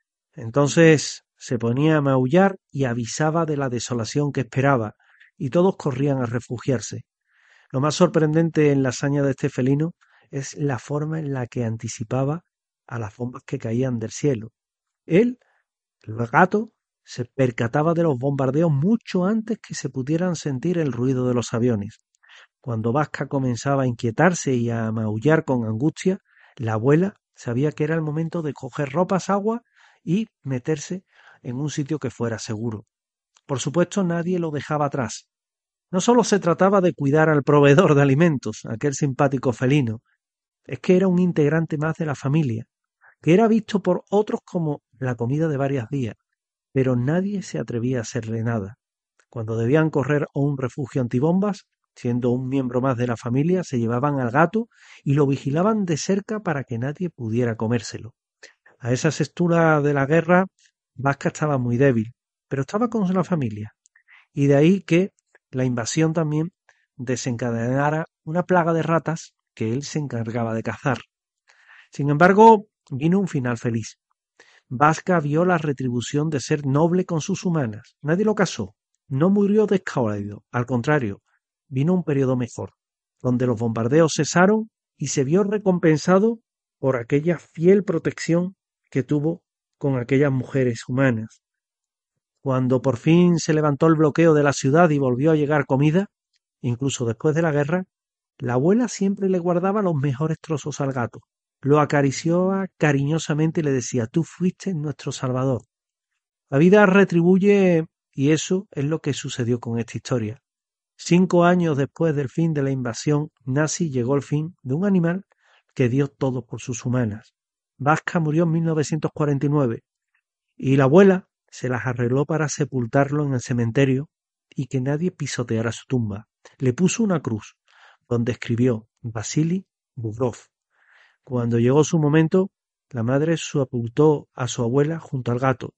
Entonces se ponía a maullar y avisaba de la desolación que esperaba, y todos corrían a refugiarse. Lo más sorprendente en la hazaña de este felino es la forma en la que anticipaba a las bombas que caían del cielo. Él, el gato, se percataba de los bombardeos mucho antes que se pudieran sentir el ruido de los aviones. Cuando Vasca comenzaba a inquietarse y a maullar con angustia, la abuela sabía que era el momento de coger ropas, agua y meterse en un sitio que fuera seguro. Por supuesto, nadie lo dejaba atrás. No solo se trataba de cuidar al proveedor de alimentos, aquel simpático felino, es que era un integrante más de la familia, que era visto por otros como la comida de varios días, pero nadie se atrevía a hacerle nada. Cuando debían correr a un refugio antibombas, siendo un miembro más de la familia, se llevaban al gato y lo vigilaban de cerca para que nadie pudiera comérselo. A esa sextura de la guerra, Vasca estaba muy débil, pero estaba con la familia, y de ahí que la invasión también desencadenara una plaga de ratas que él se encargaba de cazar. Sin embargo, vino un final feliz. Vasca vio la retribución de ser noble con sus humanas. Nadie lo casó, no murió descaído, al contrario, vino un periodo mejor, donde los bombardeos cesaron y se vio recompensado por aquella fiel protección que tuvo con aquellas mujeres humanas. Cuando por fin se levantó el bloqueo de la ciudad y volvió a llegar comida, incluso después de la guerra, la abuela siempre le guardaba los mejores trozos al gato. Lo acarició cariñosamente y le decía: tú fuiste nuestro salvador. La vida retribuye, y eso es lo que sucedió con esta historia. Cinco años después del fin de la invasión nazi llegó el fin de un animal que dio todo por sus humanas. Vasca murió en mil novecientos cuarenta y nueve y la abuela se las arregló para sepultarlo en el cementerio y que nadie pisoteara su tumba. Le puso una cruz donde escribió Vasily Bugrov. Cuando llegó su momento, la madre sepultó a su abuela junto al gato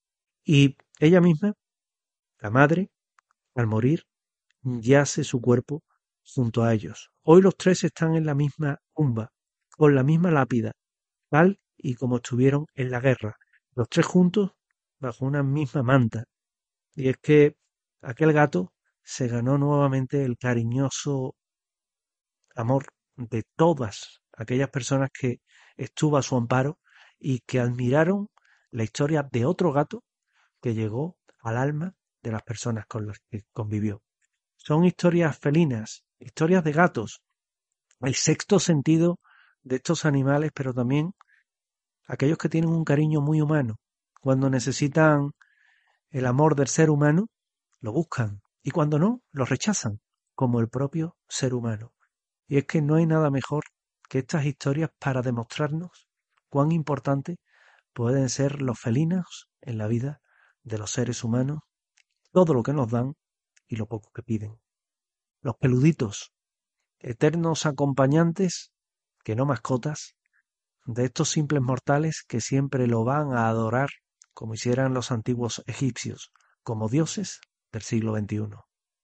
y ella misma, la madre, al morir, yace su cuerpo junto a ellos. Hoy los tres están en la misma tumba, con la misma lápida, tal y como estuvieron en la guerra, los tres juntos bajo una misma manta. Y es que aquel gato se ganó nuevamente el cariñoso amor de todas aquellas personas que estuvo a su amparo y que admiraron la historia de otro gato que llegó al alma de las personas con las que convivió. Son historias felinas, historias de gatos, el sexto sentido de estos animales, pero también aquellos que tienen un cariño muy humano. Cuando necesitan el amor del ser humano, lo buscan, y cuando no, lo rechazan, como el propio ser humano. Y es que no hay nada mejor que estas historias para demostrarnos cuán importantes pueden ser los felinos en la vida de los seres humanos, todo lo que nos dan y lo poco que piden. Los peluditos, eternos acompañantes, que no mascotas, de estos simples mortales que siempre lo van a adorar como hicieran los antiguos egipcios, como dioses del siglo veintiuno.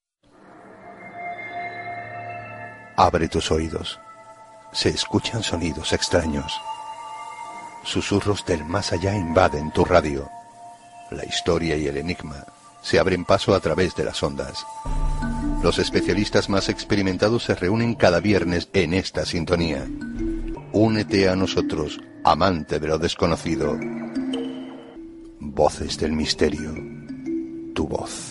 Abre tus oídos. Se escuchan sonidos extraños. Susurros del más allá invaden tu radio. La historia y el enigma se abren paso a través de las ondas. Los especialistas más experimentados se reúnen cada viernes en esta sintonía. Únete a nosotros, amante de lo desconocido. Voces del misterio. Tu voz.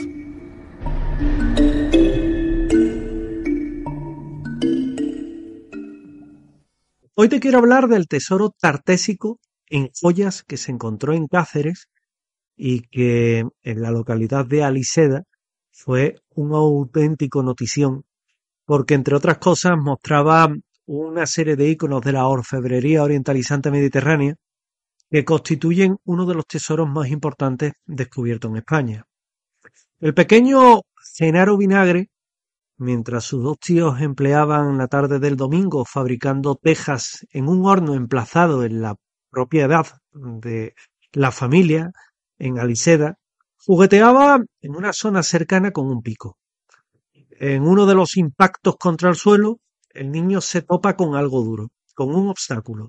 Hoy te quiero hablar del tesoro tartésico en joyas que se encontró en Cáceres y que en la localidad de Aliseda fue un auténtico notición, porque entre otras cosas mostraba una serie de íconos de la orfebrería orientalizante mediterránea que constituyen uno de los tesoros más importantes descubiertos en España. El pequeño Genaro Vinagre, mientras sus dos tíos empleaban la tarde del domingo fabricando tejas en un horno emplazado en la propiedad de la familia, en Aliseda, jugueteaba en una zona cercana con un pico. En uno de los impactos contra el suelo, el niño se topa con algo duro, con un obstáculo.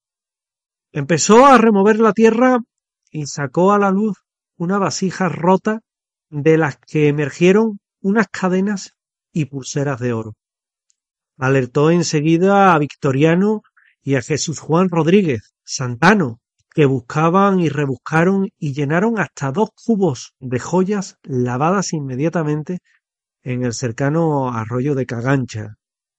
Empezó a remover la tierra y sacó a la luz una vasija rota de las que emergieron unas cadenas y pulseras de oro. Alertó enseguida a Victoriano y a Jesús Juan Rodríguez, Santano, que buscaban y rebuscaron y llenaron hasta dos cubos de joyas lavadas inmediatamente en el cercano arroyo de Cagancha.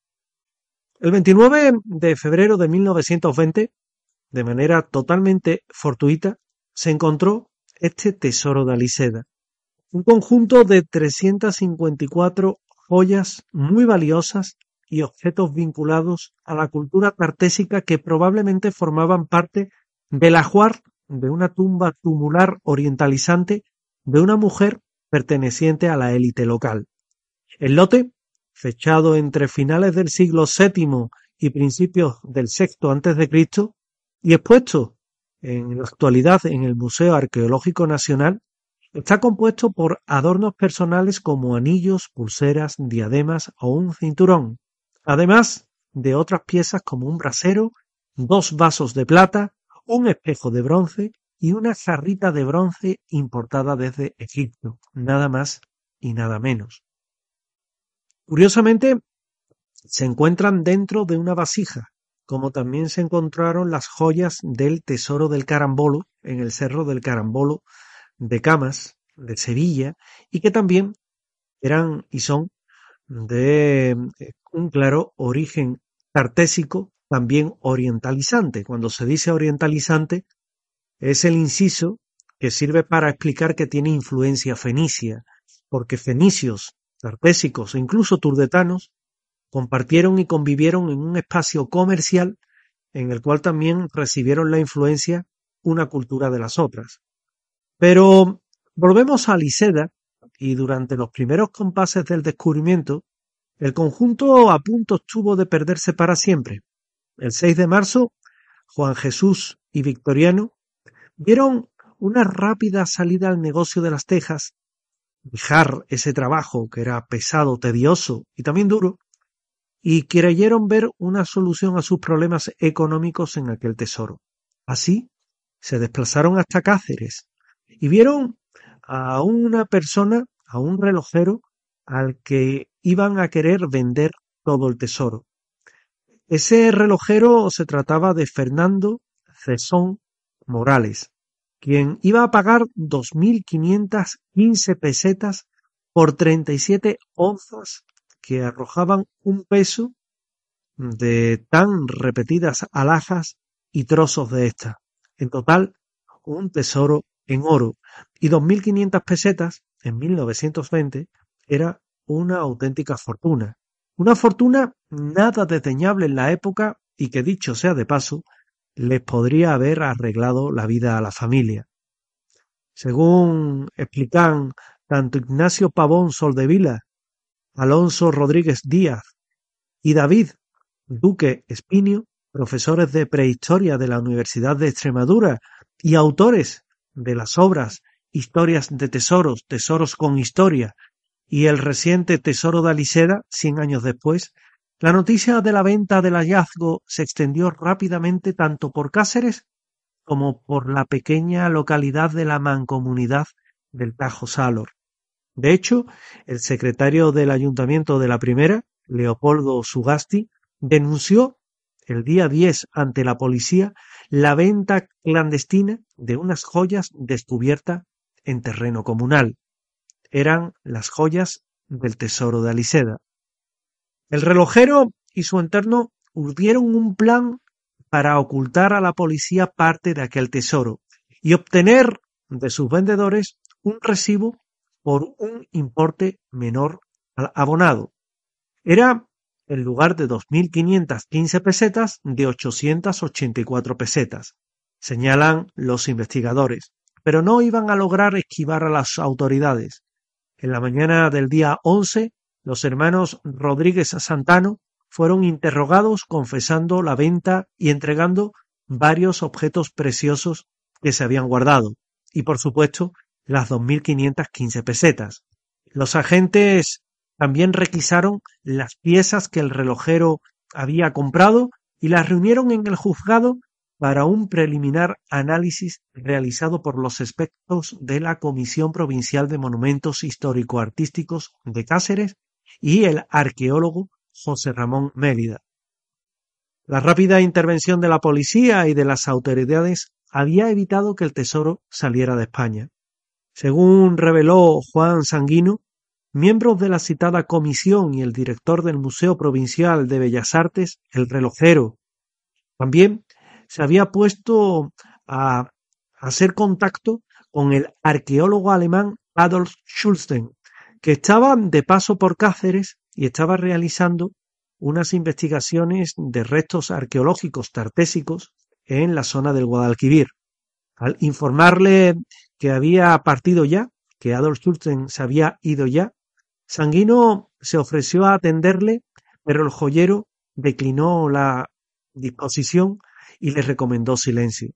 El veintinueve de febrero de mil novecientos veinte, de manera totalmente fortuita, se encontró este tesoro de Aliseda, un conjunto de trescientas cincuenta y cuatro joyas muy valiosas y objetos vinculados a la cultura tartésica que probablemente formaban parte del ajuar de una tumba tumular orientalizante de una mujer perteneciente a la élite local. El lote, fechado entre finales del siglo séptimo y principios del sexto antes de Cristo, y expuesto en la actualidad en el Museo Arqueológico Nacional, está compuesto por adornos personales como anillos, pulseras, diademas o un cinturón, además de otras piezas como un brasero, dos vasos de plata, un espejo de bronce y una jarrita de bronce importada desde Egipto, nada más y nada menos. Curiosamente, se encuentran dentro de una vasija, como también se encontraron las joyas del tesoro del Carambolo en el Cerro del Carambolo de Camas, de Sevilla, y que también eran y son de un claro origen tartésico, también orientalizante. Cuando se dice orientalizante, es el inciso que sirve para explicar que tiene influencia fenicia, porque fenicios, tartésicos e incluso turdetanos compartieron y convivieron en un espacio comercial en el cual también recibieron la influencia una cultura de las otras. Pero volvemos a Aliseda y durante los primeros compases del descubrimiento, el conjunto a punto estuvo de perderse para siempre. El seis de marzo, Juan Jesús y Victoriano vieron una rápida salida al negocio de las tejas, dejar ese trabajo que era pesado, tedioso y también duro, y creyeron ver una solución a sus problemas económicos en aquel tesoro. Así, se desplazaron hasta Cáceres y vieron a una persona, a un relojero, al que iban a querer vender todo el tesoro. Ese relojero se trataba de Fernando Cesón Morales, quien iba a pagar dos mil quinientas quince pesetas por treinta y siete onzas que arrojaban un peso de tan repetidas alhajas y trozos de esta. En total, un tesoro en oro, y dos mil quinientas pesetas en mil novecientos veinte era una auténtica fortuna. Una fortuna nada desdeñable en la época y que, dicho sea de paso, les podría haber arreglado la vida a la familia. Según explican tanto Ignacio Pavón Soldevila, Alonso Rodríguez Díaz y David Duque Espinio, profesores de prehistoria de la Universidad de Extremadura y autores de las obras Historias de Tesoros, Tesoros con Historia y el reciente Tesoro de Aliseda, cien años después, la noticia de la venta del hallazgo se extendió rápidamente tanto por Cáceres como por la pequeña localidad de la mancomunidad del Tajo Salor. De hecho, el secretario del Ayuntamiento de la Primera, Leopoldo Sugasti, denunció el día diez ante la policía la venta clandestina de unas joyas descubiertas en terreno comunal. Eran las joyas del tesoro de Aliseda. El relojero y su entorno urdieron un plan para ocultar a la policía parte de aquel tesoro y obtener de sus vendedores un recibo por un importe menor al abonado. Era en lugar de dos mil quinientas quince pesetas, de ochocientas ochenta y cuatro pesetas, señalan los investigadores, pero no iban a lograr esquivar a las autoridades. En la mañana del día once, los hermanos Rodríguez Santano fueron interrogados confesando la venta y entregando varios objetos preciosos que se habían guardado, y por supuesto las dos mil quinientas quince pesetas. Los agentes también requisaron las piezas que el relojero había comprado y las reunieron en el juzgado para un preliminar análisis realizado por los expertos de la Comisión Provincial de Monumentos Histórico-Artísticos de Cáceres y el arqueólogo José Ramón Mélida. La rápida intervención de la policía y de las autoridades había evitado que el tesoro saliera de España. Según reveló Juan Sanguino, miembros de la citada comisión y el director del Museo Provincial de Bellas Artes, el relojero, también se había puesto a hacer contacto con el arqueólogo alemán Adolf Schulsten, que estaba de paso por Cáceres y estaba realizando unas investigaciones de restos arqueológicos tartésicos en la zona del Guadalquivir. Al informarle que había partido ya, que Adolf Schulten se había ido ya, Sanguino se ofreció a atenderle, pero el joyero declinó la disposición y le recomendó silencio.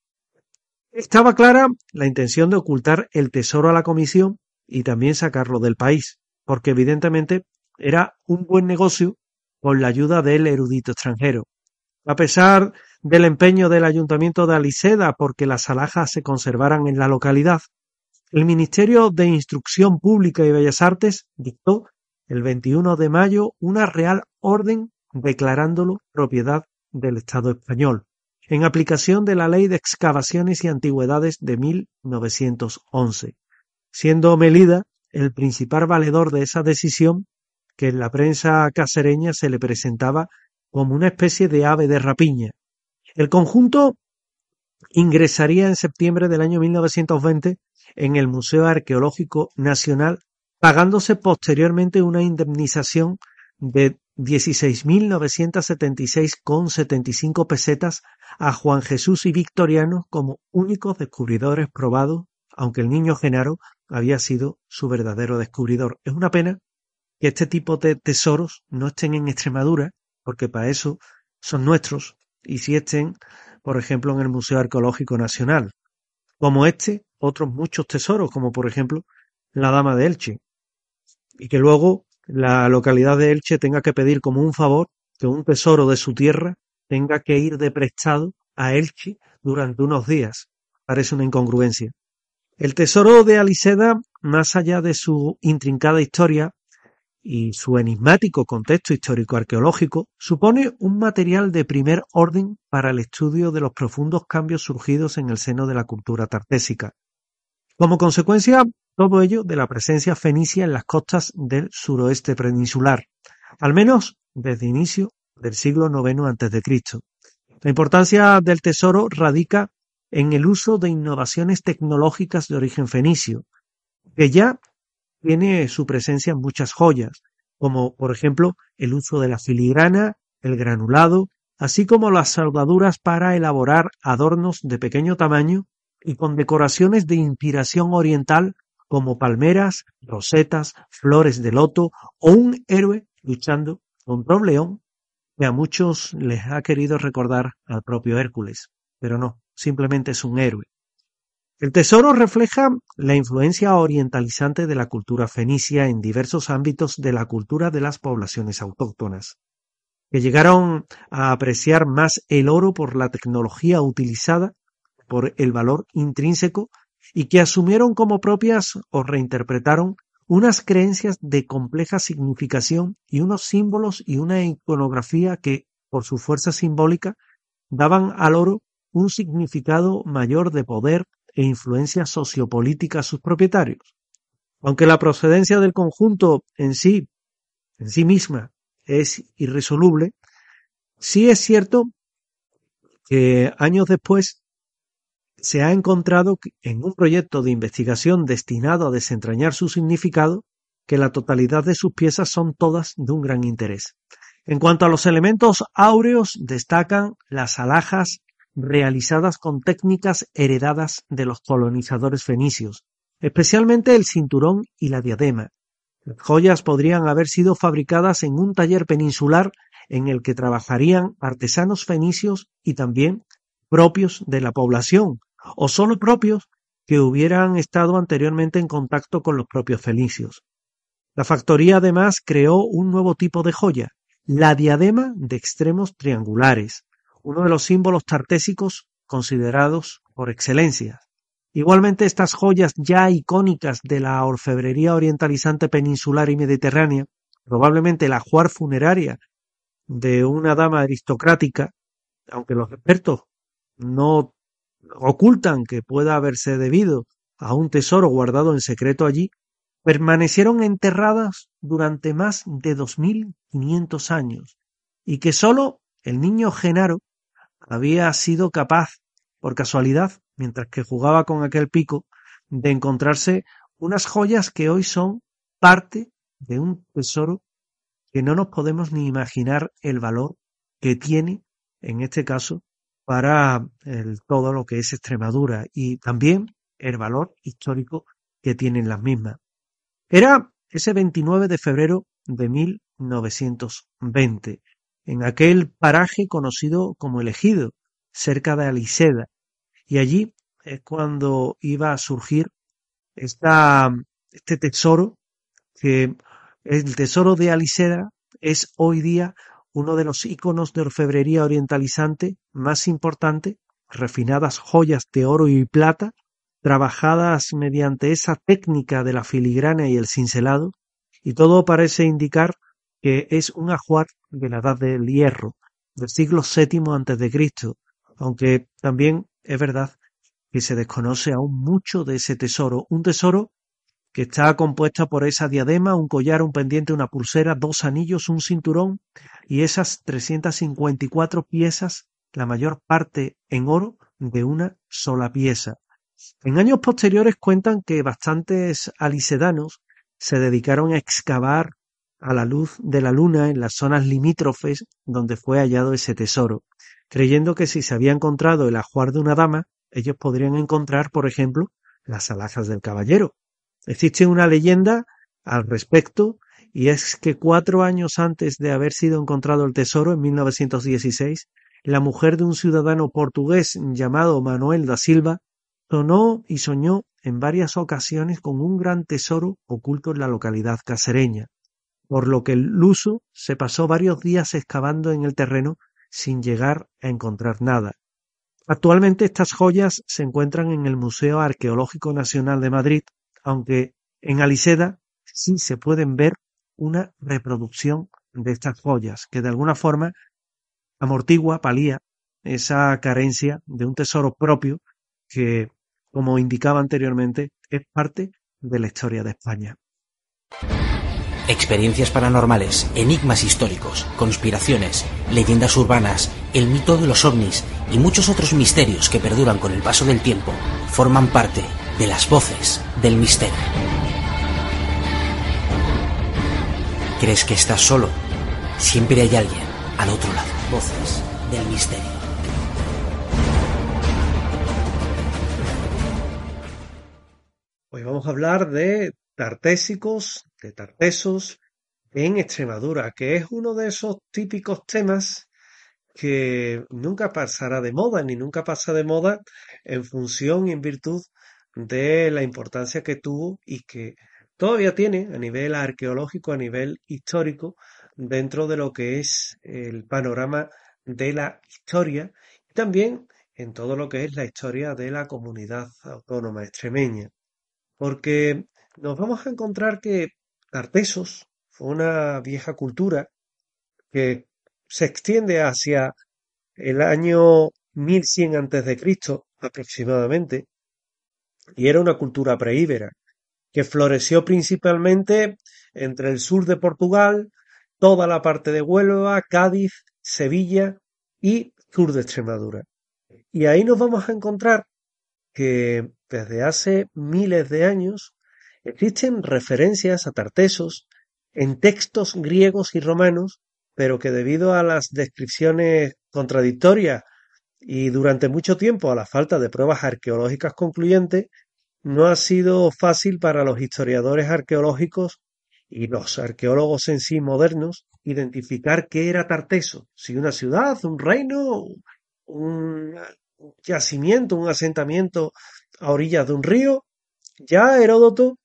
Estaba clara la intención de ocultar el tesoro a la comisión y también sacarlo del país, porque evidentemente era un buen negocio con la ayuda del erudito extranjero. A pesar del empeño del ayuntamiento de Aliseda porque las alhajas se conservaran en la localidad, el Ministerio de Instrucción Pública y Bellas Artes dictó el veintiuno de mayo una real orden declarándolo propiedad del Estado español, en aplicación de la Ley de Excavaciones y Antigüedades de mil novecientos once, siendo Mélida el principal valedor de esa decisión, que en la prensa cacereña se le presentaba como una especie de ave de rapiña. El conjunto ingresaría en septiembre del año mil novecientos veinte en el Museo Arqueológico Nacional, pagándose posteriormente una indemnización de dieciséis mil novecientos setenta y seis con setenta y cinco pesetas a Juan Jesús y Victoriano como únicos descubridores probados, aunque el niño Genaro había sido su verdadero descubridor. Es una pena que este tipo de tesoros no estén en Extremadura, porque para eso son nuestros, y si estén, por ejemplo, en el Museo Arqueológico Nacional. Como este, otros muchos tesoros, como por ejemplo la Dama de Elche, y que luego la localidad de Elche tenga que pedir como un favor que un tesoro de su tierra tenga que ir de prestado a Elche durante unos días. Parece una incongruencia. El tesoro de Aliseda, más allá de su intrincada historia y su enigmático contexto histórico-arqueológico, supone un material de primer orden para el estudio de los profundos cambios surgidos en el seno de la cultura tartésica. Como consecuencia, todo ello de la presencia fenicia en las costas del suroeste peninsular, al menos desde inicio del siglo noveno antes de Cristo. La importancia del tesoro radica en el uso de innovaciones tecnológicas de origen fenicio, que ya tiene su presencia en muchas joyas, como por ejemplo el uso de la filigrana, el granulado, así como las soldaduras para elaborar adornos de pequeño tamaño y con decoraciones de inspiración oriental como palmeras, rosetas, flores de loto o un héroe luchando contra un león que a muchos les ha querido recordar al propio Hércules, pero no, simplemente es un héroe. El tesoro refleja la influencia orientalizante de la cultura fenicia en diversos ámbitos de la cultura de las poblaciones autóctonas, que llegaron a apreciar más el oro por la tecnología utilizada, por el valor intrínseco, y que asumieron como propias o reinterpretaron unas creencias de compleja significación y unos símbolos y una iconografía que, por su fuerza simbólica, daban al oro un significado mayor de poder e influencia sociopolítica a sus propietarios. Aunque la procedencia del conjunto en sí, en sí misma, es irresoluble, sí es cierto que años después se ha encontrado en un proyecto de investigación destinado a desentrañar su significado que la totalidad de sus piezas son todas de un gran interés. En cuanto a los elementos áureos, destacan las alhajas realizadas con técnicas heredadas de los colonizadores fenicios, especialmente el cinturón y la diadema. Las joyas podrían haber sido fabricadas en un taller peninsular en el que trabajarían artesanos fenicios y también propios de la población, o solo propios que hubieran estado anteriormente en contacto con los propios fenicios. La factoría además creó un nuevo tipo de joya, la diadema de extremos triangulares, uno de los símbolos tartésicos considerados por excelencia. Igualmente, estas joyas ya icónicas de la orfebrería orientalizante peninsular y mediterránea, probablemente la ajuar funeraria de una dama aristocrática, aunque los expertos no ocultan que pueda haberse debido a un tesoro guardado en secreto allí, permanecieron enterradas durante más de dos mil quinientos años, y que sólo el niño Genaro había sido capaz, por casualidad, mientras que jugaba con aquel pico, de encontrarse unas joyas que hoy son parte de un tesoro que no nos podemos ni imaginar el valor que tiene, en este caso, para el, todo lo que es Extremadura y también el valor histórico que tienen las mismas. Era ese veintinueve de febrero de mil novecientos veinte, en aquel paraje conocido como El Ejido, cerca de Aliseda, y allí es cuando iba a surgir esta, este tesoro, que el tesoro de Aliseda es hoy día uno de los íconos de orfebrería orientalizante más importante, refinadas joyas de oro y plata, trabajadas mediante esa técnica de la filigrana y el cincelado, y todo parece indicar que es un ajuar de la Edad del Hierro, del siglo séptimo antes de Cristo, aunque también es verdad que se desconoce aún mucho de ese tesoro, un tesoro que está compuesta por esa diadema, un collar, un pendiente, una pulsera, dos anillos, un cinturón y esas trescientas cincuenta y cuatro piezas, la mayor parte en oro, de una sola pieza. En años posteriores cuentan que bastantes alisedanos se dedicaron a excavar a la luz de la luna en las zonas limítrofes donde fue hallado ese tesoro, creyendo que si se había encontrado el ajuar de una dama, ellos podrían encontrar, por ejemplo, las alhajas del caballero. Existe una leyenda al respecto, y es que cuatro años antes de haber sido encontrado el tesoro, en mil novecientos dieciséis, la mujer de un ciudadano portugués llamado Manuel da Silva sonó y soñó en varias ocasiones con un gran tesoro oculto en la localidad casereña, por lo que el luso se pasó varios días excavando en el terreno sin llegar a encontrar nada. Actualmente estas joyas se encuentran en el Museo Arqueológico Nacional de Madrid, aunque en Aliseda sí se pueden ver una reproducción de estas joyas, que de alguna forma amortigua, palía esa carencia de un tesoro propio que, como indicaba anteriormente, es parte de la historia de España. Experiencias paranormales, enigmas históricos, conspiraciones, leyendas urbanas, el mito de los ovnis y muchos otros misterios que perduran con el paso del tiempo forman parte de las voces del misterio. ¿Crees que estás solo? Siempre hay alguien al otro lado. Voces del misterio. Hoy vamos a hablar de tartésicos, de tartesos en Extremadura, que es uno de esos típicos temas que nunca pasará de moda, ni nunca pasa de moda en función y en virtud de la importancia que tuvo y que todavía tiene a nivel arqueológico, a nivel histórico, dentro de lo que es el panorama de la historia y también en todo lo que es la historia de la comunidad autónoma extremeña. Porque nos vamos a encontrar que Tartesos fue una vieja cultura que se extiende hacia el año mil cien antes de Cristo aproximadamente, y era una cultura preíbera que floreció principalmente entre el sur de Portugal, toda la parte de Huelva, Cádiz, Sevilla y sur de Extremadura. Y ahí nos vamos a encontrar que desde hace miles de años existen referencias a tartesos en textos griegos y romanos pero que debido a las descripciones contradictorias y durante mucho tiempo a la falta de pruebas arqueológicas concluyentes, no ha sido fácil para los historiadores arqueológicos y los arqueólogos en sí modernos identificar qué era Tarteso, si una ciudad, un reino, un yacimiento, un asentamiento a orillas de un río. Ya Heródoto,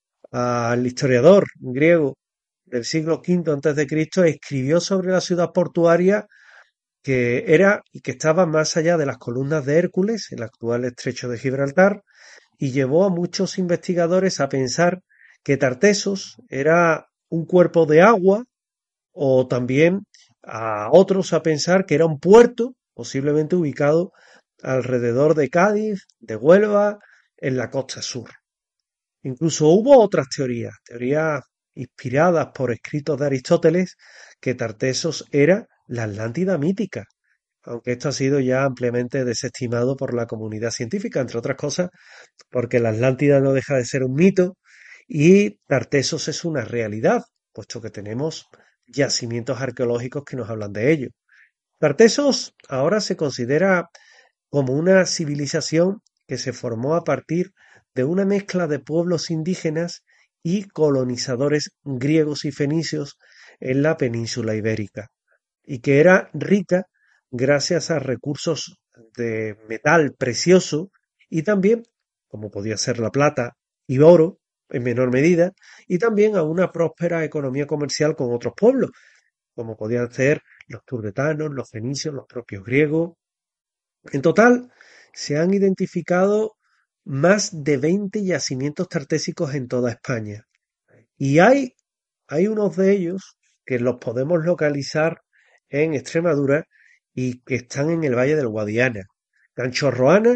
el historiador griego del siglo quinto antes de Cristo, escribió sobre la ciudad portuaria que era y que estaba más allá de las columnas de Hércules, el actual estrecho de Gibraltar, y llevó a muchos investigadores a pensar que Tartesos era un cuerpo de agua, o también a otros a pensar que era un puerto, posiblemente ubicado alrededor de Cádiz, de Huelva, en la costa sur. Incluso hubo otras teorías, teorías inspiradas por escritos de Aristóteles, que Tartesos era la Atlántida mítica, aunque esto ha sido ya ampliamente desestimado por la comunidad científica, entre otras cosas, porque la Atlántida no deja de ser un mito y Tartesos es una realidad, puesto que tenemos yacimientos arqueológicos que nos hablan de ello. Tartesos ahora se considera como una civilización que se formó a partir de una mezcla de pueblos indígenas y colonizadores griegos y fenicios en la península ibérica, y que era rica gracias a recursos de metal precioso y también, como podía ser la plata y oro en menor medida, y también a una próspera economía comercial con otros pueblos, como podían ser los turdetanos, los fenicios, los propios griegos. En total, se han identificado más de veinte yacimientos tartésicos en toda España. Y hay, hay unos de ellos que los podemos localizar en Extremadura y que están en el Valle del Guadiana. Canchorroana,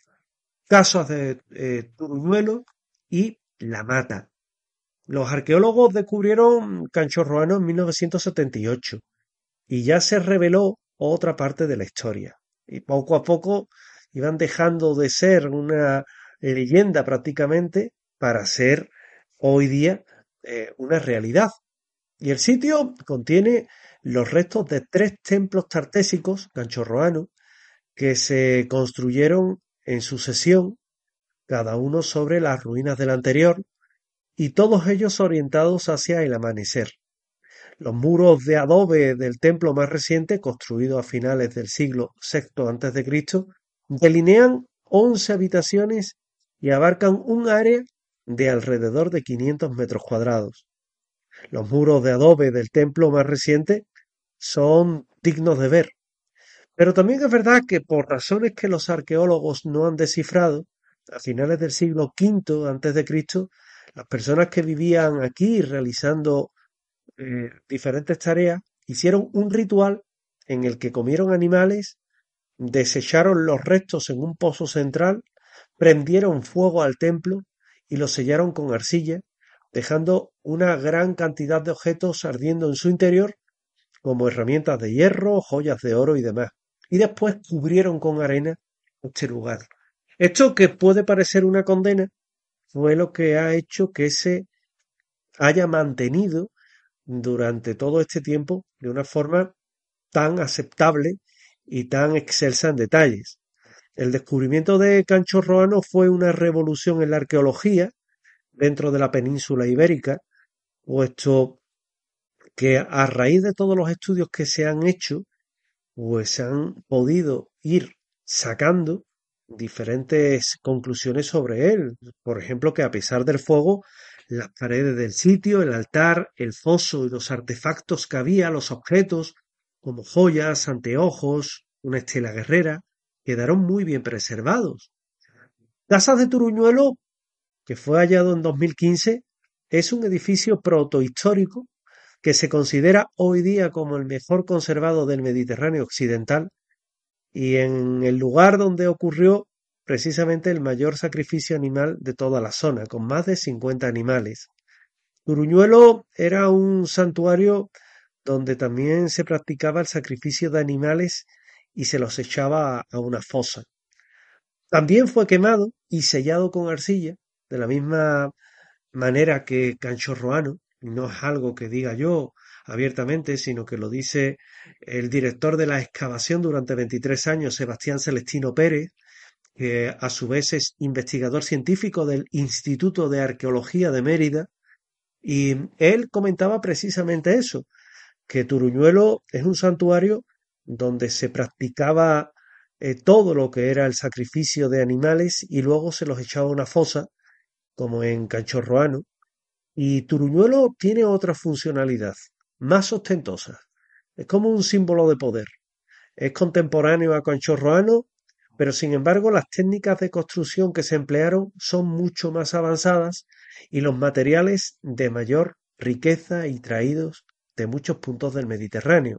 Casas de eh, Turuñuelo y La Mata. Los arqueólogos descubrieron Canchorroana en mil novecientos setenta y ocho y ya se reveló otra parte de la historia. Y poco a poco iban dejando de ser una leyenda prácticamente para ser hoy día eh, una realidad. Y el sitio contiene los restos de tres templos tartésicos canchorroanos que se construyeron en sucesión, cada uno sobre las ruinas del anterior, y todos ellos orientados hacia el amanecer. Los muros de adobe del templo más reciente, construido a finales del siglo sexto antes de Cristo, delinean once habitaciones y abarcan un área de alrededor de quinientos metros cuadrados. Los muros de adobe del templo más reciente son dignos de ver. Pero también es verdad que por razones que los arqueólogos no han descifrado, a finales del siglo quinto antes de Cristo, las personas que vivían aquí realizando eh, diferentes tareas hicieron un ritual en el que comieron animales, desecharon los restos en un pozo central, prendieron fuego al templo y lo sellaron con arcilla, dejando una gran cantidad de objetos ardiendo en su interior, como herramientas de hierro, joyas de oro y demás. Y después cubrieron con arena este lugar. Esto, que puede parecer una condena, fue lo que ha hecho que se haya mantenido durante todo este tiempo de una forma tan aceptable y tan excelsa en detalles. El descubrimiento de Canchorroano fue una revolución en la arqueología dentro de la península ibérica, puesto que a raíz de todos los estudios que se han hecho, pues se han podido ir sacando diferentes conclusiones sobre él. Por ejemplo, que a pesar del fuego, las paredes del sitio, el altar, el foso y los artefactos que había, los objetos, como joyas, anteojos, una estela guerrera, quedaron muy bien preservados. Casas de Turuñuelo, que fue hallado en dos mil quince, es un edificio protohistórico que se considera hoy día como el mejor conservado del Mediterráneo occidental y en el lugar donde ocurrió precisamente el mayor sacrificio animal de toda la zona, con más de cincuenta animales. Turuñuelo era un santuario donde también se practicaba el sacrificio de animales y se los echaba a una fosa. También fue quemado y sellado con arcilla, de la misma manera que Canchorroano, y no es algo que diga yo, abiertamente, sino que lo dice el director de la excavación durante veintitrés años, Sebastián Celestino Pérez, que a su vez es investigador científico del Instituto de Arqueología de Mérida, y él comentaba precisamente eso, que Turuñuelo es un santuario donde se practicaba eh, todo lo que era el sacrificio de animales y luego se los echaba a una fosa, como en Canchorroano. Y Turuñuelo tiene otra funcionalidad, más ostentosa. Es como un símbolo de poder. Es contemporáneo a Canchorroano, pero sin embargo las técnicas de construcción que se emplearon son mucho más avanzadas y los materiales de mayor riqueza y traídos de muchos puntos del Mediterráneo.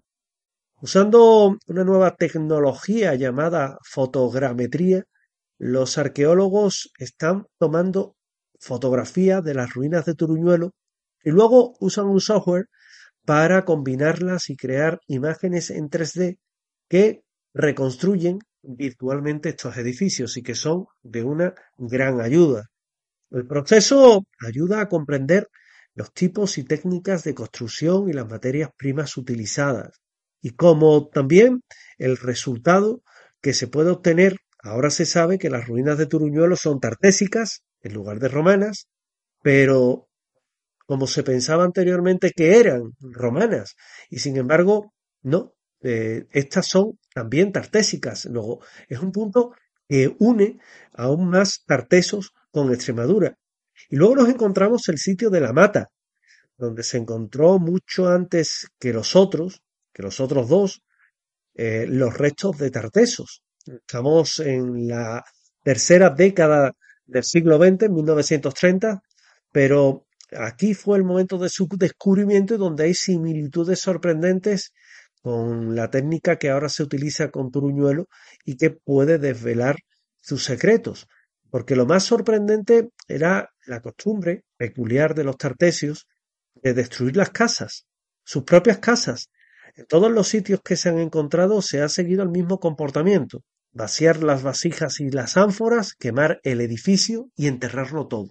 Usando una nueva tecnología llamada fotogrametría, los arqueólogos están tomando fotografías de las ruinas de Turuñuelo y luego usan un software para combinarlas y crear imágenes en tres D que reconstruyen virtualmente estos edificios y que son de una gran ayuda. El proceso ayuda a comprender los tipos y técnicas de construcción y las materias primas utilizadas, y como también el resultado que se puede obtener. Ahora se sabe que las ruinas de Turuñuelo son tartésicas en lugar de romanas, pero como se pensaba anteriormente que eran romanas, y sin embargo no, eh, estas son también tartésicas. Luego es un punto que une aún más tartesos con Extremadura. Y luego nos encontramos el sitio de la Mata, donde se encontró mucho antes que los otros, que los otros dos, eh, los restos de tartesos. Estamos en la tercera década del siglo veinte, en mil novecientos treinta, pero aquí fue el momento de su descubrimiento y donde hay similitudes sorprendentes con la técnica que ahora se utiliza con Turuñuelo y que puede desvelar sus secretos. Porque lo más sorprendente era la costumbre peculiar de los tartesios de destruir las casas, sus propias casas. En todos los sitios que se han encontrado se ha seguido el mismo comportamiento: vaciar las vasijas y las ánforas, quemar el edificio y enterrarlo todo.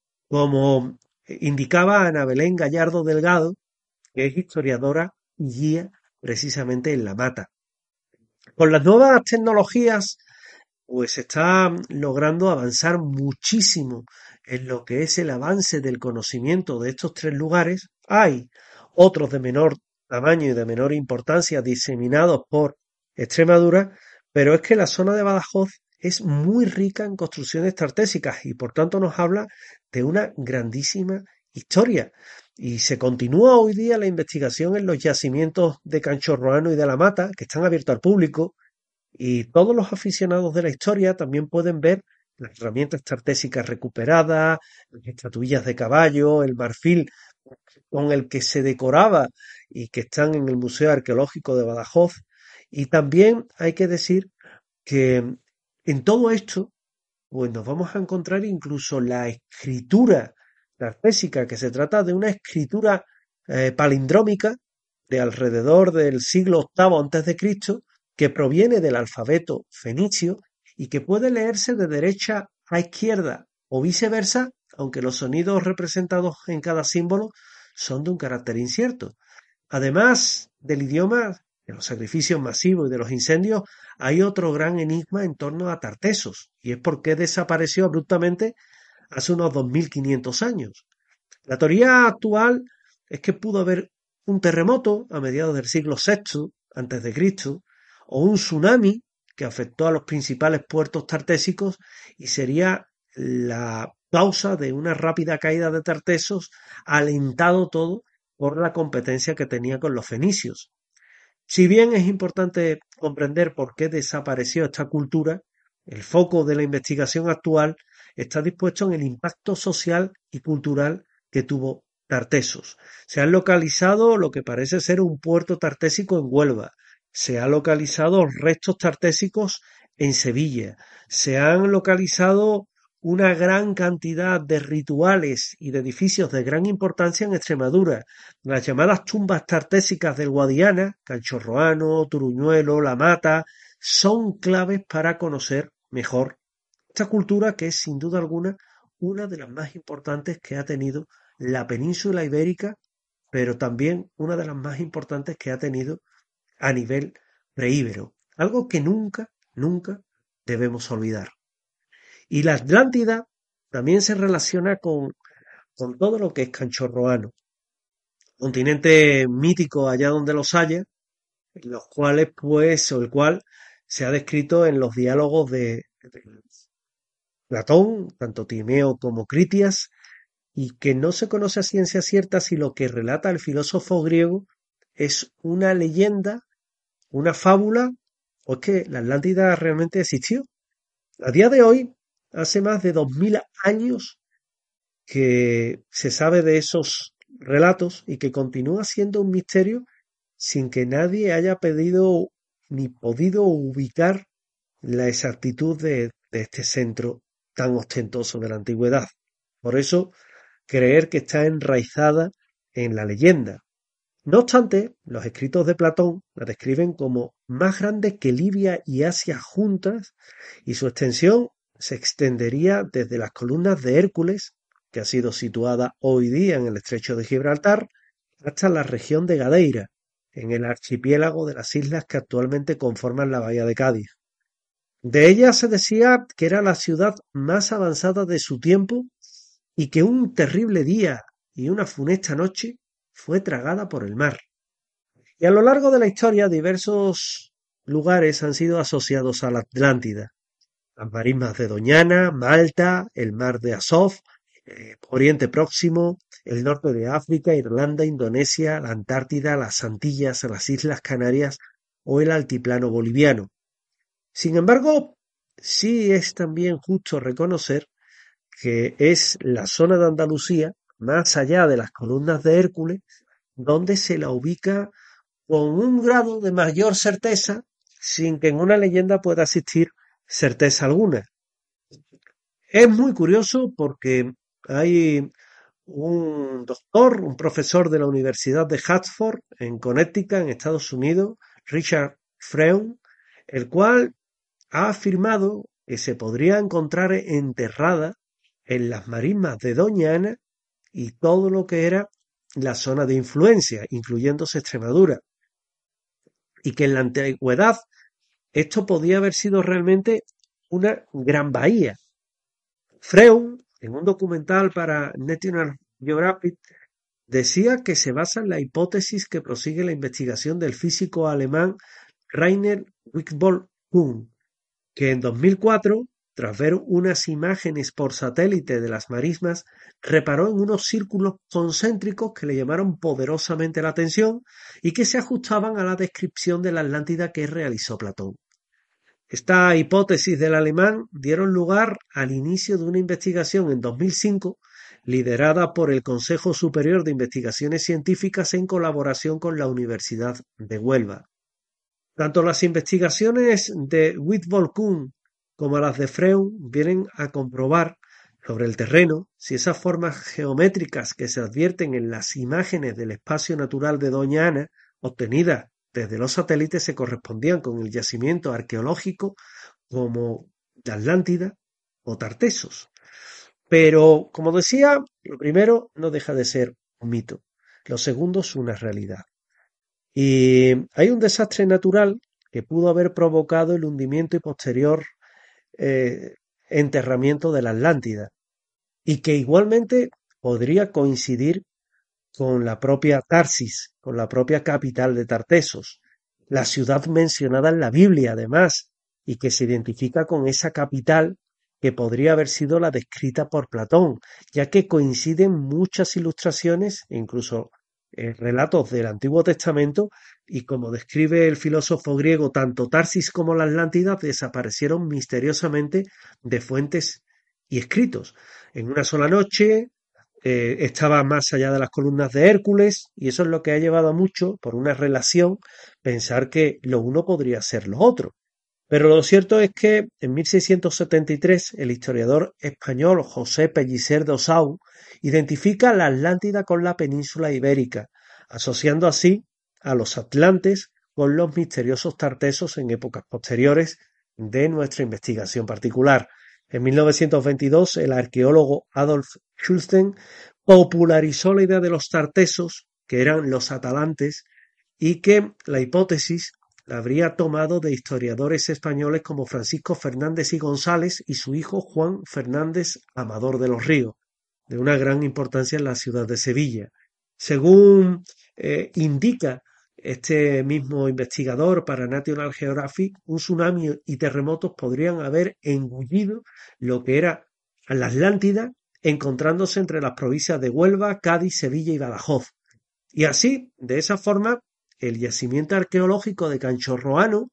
Como indicaba Ana Belén Gallardo Delgado, que es historiadora y guía precisamente en la Mata. Con las nuevas tecnologías, pues se está logrando avanzar muchísimo en lo que es el avance del conocimiento de estos tres lugares. Hay otros de menor tamaño y de menor importancia diseminados por Extremadura, pero es que la zona de Badajoz es muy rica en construcciones tartésicas y por tanto nos habla de una grandísima historia. Y se continúa hoy día la investigación en los yacimientos de Canchorroano y de la Mata, que están abiertos al público, y todos los aficionados de la historia también pueden ver las herramientas tartésicas recuperadas, las estatuillas de caballo, el marfil con el que se decoraba y que están en el Museo Arqueológico de Badajoz. Y también hay que decir que en todo esto pues nos vamos a encontrar incluso la escritura tartésica, que se trata de una escritura eh, palindrómica de alrededor del siglo octavo antes de Cristo, que proviene del alfabeto fenicio y que puede leerse de derecha a izquierda o viceversa, aunque los sonidos representados en cada símbolo son de un carácter incierto. Además del idioma, de los sacrificios masivos y de los incendios, hay otro gran enigma en torno a Tartesos, y es por qué desapareció abruptamente hace unos dos mil quinientos años. La teoría actual es que pudo haber un terremoto a mediados del siglo sexto antes de Cristo, o un tsunami que afectó a los principales puertos tartésicos y sería la causa de una rápida caída de Tartesos, alentado todo por la competencia que tenía con los fenicios. Si bien es importante comprender por qué desapareció esta cultura, el foco de la investigación actual está dispuesto en el impacto social y cultural que tuvo Tartesos. Se han localizado lo que parece ser un puerto tartésico en Huelva, se han localizado restos tartésicos en Sevilla, se han localizado una gran cantidad de rituales y de edificios de gran importancia en Extremadura. Las llamadas tumbas tartésicas del Guadiana, Canchorroano, Turuñuelo, La Mata, son claves para conocer mejor esta cultura, que es sin duda alguna una de las más importantes que ha tenido la península ibérica pero también una de las más importantes que ha tenido a nivel preíbero. Algo que nunca, nunca debemos olvidar. Y la Atlántida también se relaciona con, con todo lo que es canchorroano. Continente mítico allá donde los haya, en los cuales, pues, o el cual se ha descrito en los diálogos de, de Platón, tanto Timeo como Critias, y que no se conoce a ciencia cierta si lo que relata el filósofo griego es una leyenda, una fábula, o es que la Atlántida realmente existió. A día de hoy, hace más de dos mil años que se sabe de esos relatos y que continúa siendo un misterio sin que nadie haya pedido ni podido ubicar la exactitud de, de este centro tan ostentoso de la antigüedad. Por eso, creer que está enraizada en la leyenda. No obstante, los escritos de Platón la describen como más grande que Libia y Asia juntas, y su extensión se extendería desde las columnas de Hércules, que ha sido situada hoy día en el estrecho de Gibraltar, hasta la región de Gadeira, en el archipiélago de las islas que actualmente conforman la bahía de Cádiz. De ella se decía que era la ciudad más avanzada de su tiempo y que un terrible día y una funesta noche fue tragada por el mar. Y a lo largo de la historia diversos lugares han sido asociados a la Atlántida. Las marismas de Doñana, Malta, el mar de Azov, eh, Oriente Próximo, el norte de África, Irlanda, Indonesia, la Antártida, las Antillas, las Islas Canarias o el altiplano boliviano. Sin embargo, sí es también justo reconocer que es la zona de Andalucía, más allá de las columnas de Hércules, donde se la ubica con un grado de mayor certeza, sin que en una leyenda pueda existir certeza alguna. Es muy curioso porque hay un doctor, un profesor de la Universidad de Hartford, en Connecticut, en Estados Unidos, Richard Freund, el cual ha afirmado que se podría encontrar enterrada en las marismas de Doñana y todo lo que era la zona de influencia, incluyéndose Extremadura, y que en la antigüedad esto podía haber sido realmente una gran bahía. Freund, en un documental para National Geographic, decía que se basa en la hipótesis que prosigue la investigación del físico alemán Rainer Wickbold-Kuhn, que en dos mil cuatro, tras ver unas imágenes por satélite de las marismas, reparó en unos círculos concéntricos que le llamaron poderosamente la atención y que se ajustaban a la descripción de la Atlántida que realizó Platón. Esta hipótesis del alemán dieron lugar al inicio de una investigación en dos mil cinco liderada por el Consejo Superior de Investigaciones Científicas en colaboración con la Universidad de Huelva. Tanto las investigaciones de Wickbold-Kuhn como las de Freund vienen a comprobar sobre el terreno si esas formas geométricas que se advierten en las imágenes del espacio natural de Doña Ana, obtenidas desde los satélites, se correspondían con el yacimiento arqueológico como de Atlántida o Tartesos. Pero, como decía, lo primero no deja de ser un mito, lo segundo es una realidad. Y hay un desastre natural que pudo haber provocado el hundimiento y posterior eh, enterramiento de la Atlántida, y que igualmente podría coincidir con la propia Tarsis, con la propia capital de Tartesos, la ciudad mencionada en la Biblia además, y que se identifica con esa capital que podría haber sido la descrita por Platón, ya que coinciden muchas ilustraciones e incluso eh, relatos del Antiguo Testamento, y como describe el filósofo griego, tanto Tarsis como la Atlántida desaparecieron misteriosamente de fuentes y escritos. En una sola noche eh, estaba más allá de las columnas de Hércules, y eso es lo que ha llevado a mucho, por una relación, pensar que lo uno podría ser lo otro. Pero lo cierto es que en mil seiscientos setenta y tres el historiador español José Pellicer de Osau identifica la Atlántida con la península ibérica, asociando así a los atlantes con los misteriosos tartesos en épocas posteriores de nuestra investigación particular. En mil novecientos veintidós, el arqueólogo Adolf Schulten popularizó la idea de los tartesos, que eran los atalantes, y que la hipótesis la habría tomado de historiadores españoles como Francisco Fernández y González y su hijo Juan Fernández Amador de los Ríos, de una gran importancia en la ciudad de Sevilla. Según eh, indica este mismo investigador para National Geographic, un tsunami y terremotos podrían haber engullido lo que era la Atlántida, encontrándose entre las provincias de Huelva, Cádiz, Sevilla y Badajoz. Y así, de esa forma, el yacimiento arqueológico de Canchorroano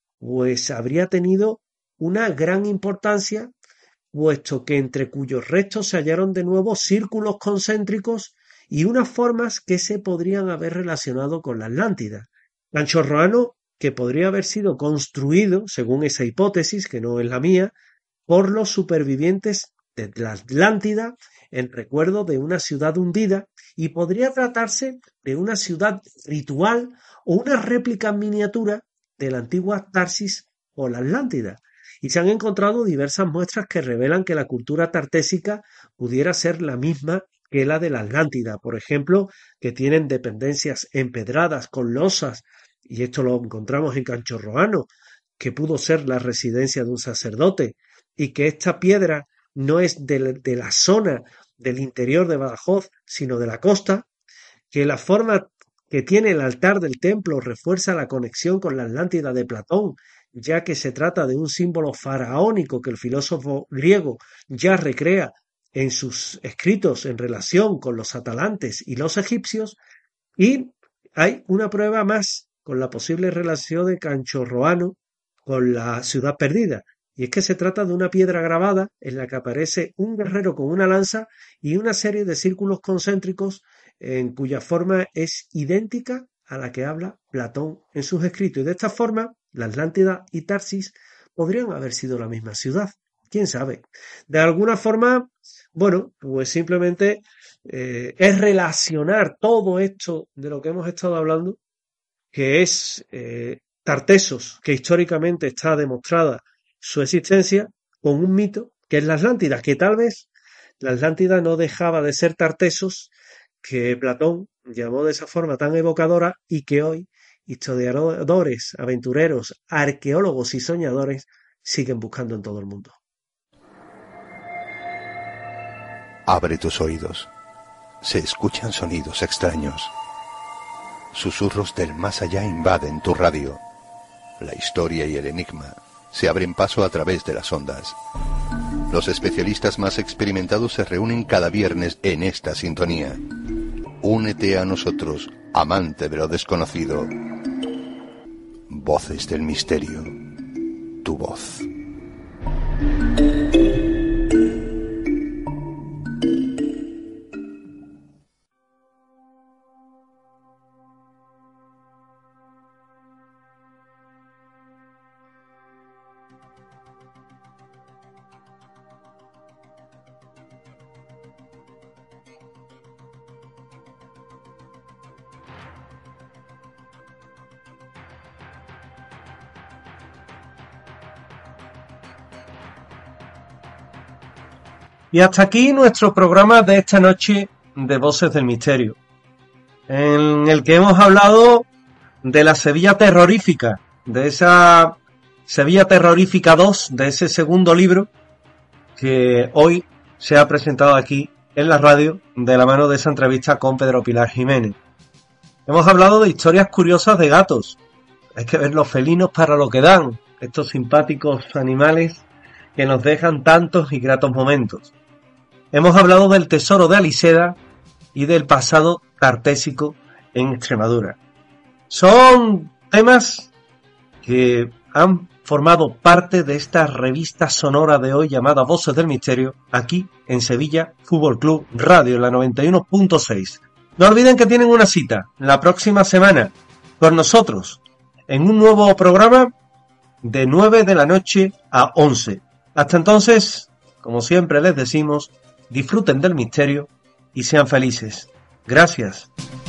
pues habría tenido una gran importancia, puesto que entre cuyos restos se hallaron de nuevo círculos concéntricos y unas formas que se podrían haber relacionado con la Atlántida. Canchorroano, que podría haber sido construido, según esa hipótesis, que no es la mía, por los supervivientes de la Atlántida en recuerdo de una ciudad hundida, y podría tratarse de una ciudad ritual o una réplica en miniatura de la antigua Tarsis o la Atlántida. Y se han encontrado diversas muestras que revelan que la cultura tartésica pudiera ser la misma que la de la Atlántida, por ejemplo, que tienen dependencias empedradas con losas, y esto lo encontramos en Canchorroano, que pudo ser la residencia de un sacerdote, y que esta piedra no es de, de la zona del interior de Badajoz, sino de la costa, que la forma que tiene el altar del templo refuerza la conexión con la Atlántida de Platón, ya que se trata de un símbolo faraónico que el filósofo griego ya recrea en sus escritos en relación con los atalantes y los egipcios, y hay una prueba más con la posible relación de Canchorroano con la ciudad perdida, y es que se trata de una piedra grabada en la que aparece un guerrero con una lanza y una serie de círculos concéntricos en cuya forma es idéntica a la que habla Platón en sus escritos. Y de esta forma, la Atlántida y Tarsis podrían haber sido la misma ciudad. ¿Quién sabe? De alguna forma, bueno, pues simplemente eh, es relacionar todo esto de lo que hemos estado hablando, que es eh, Tartesos, que históricamente está demostrada su existencia, con un mito que es la Atlántida, que tal vez la Atlántida no dejaba de ser Tartesos, que Platón llamó de esa forma tan evocadora y que hoy historiadores, aventureros, arqueólogos y soñadores siguen buscando en todo el mundo. Abre tus oídos. Se escuchan sonidos extraños. Susurros del más allá invaden tu radio. La historia y el enigma se abren paso a través de las ondas. Los especialistas más experimentados se reúnen cada viernes en esta sintonía. Únete a nosotros, amante de lo desconocido. Voces del misterio. Tu voz. Y hasta aquí nuestro programa de esta noche de Voces del Misterio, en el que hemos hablado de la Sevilla terrorífica, de esa Sevilla terrorífica dos, de ese segundo libro que hoy se ha presentado aquí en la radio de la mano de esa entrevista con Pedro Pilar Jiménez. Hemos hablado de historias curiosas de gatos. Hay que ver los felinos para lo que dan, estos simpáticos animales que nos dejan tantos y gratos momentos. Hemos hablado del tesoro de Aliseda y del pasado tartésico en Extremadura. Son temas que han formado parte de esta revista sonora de hoy llamada Voces del Misterio, aquí en Sevilla Fútbol Club Radio, en la noventa y uno punto seis. No olviden que tienen una cita la próxima semana con nosotros en un nuevo programa de nueve de la noche a once. Hasta entonces, como siempre les decimos, disfruten del misterio y sean felices. Gracias.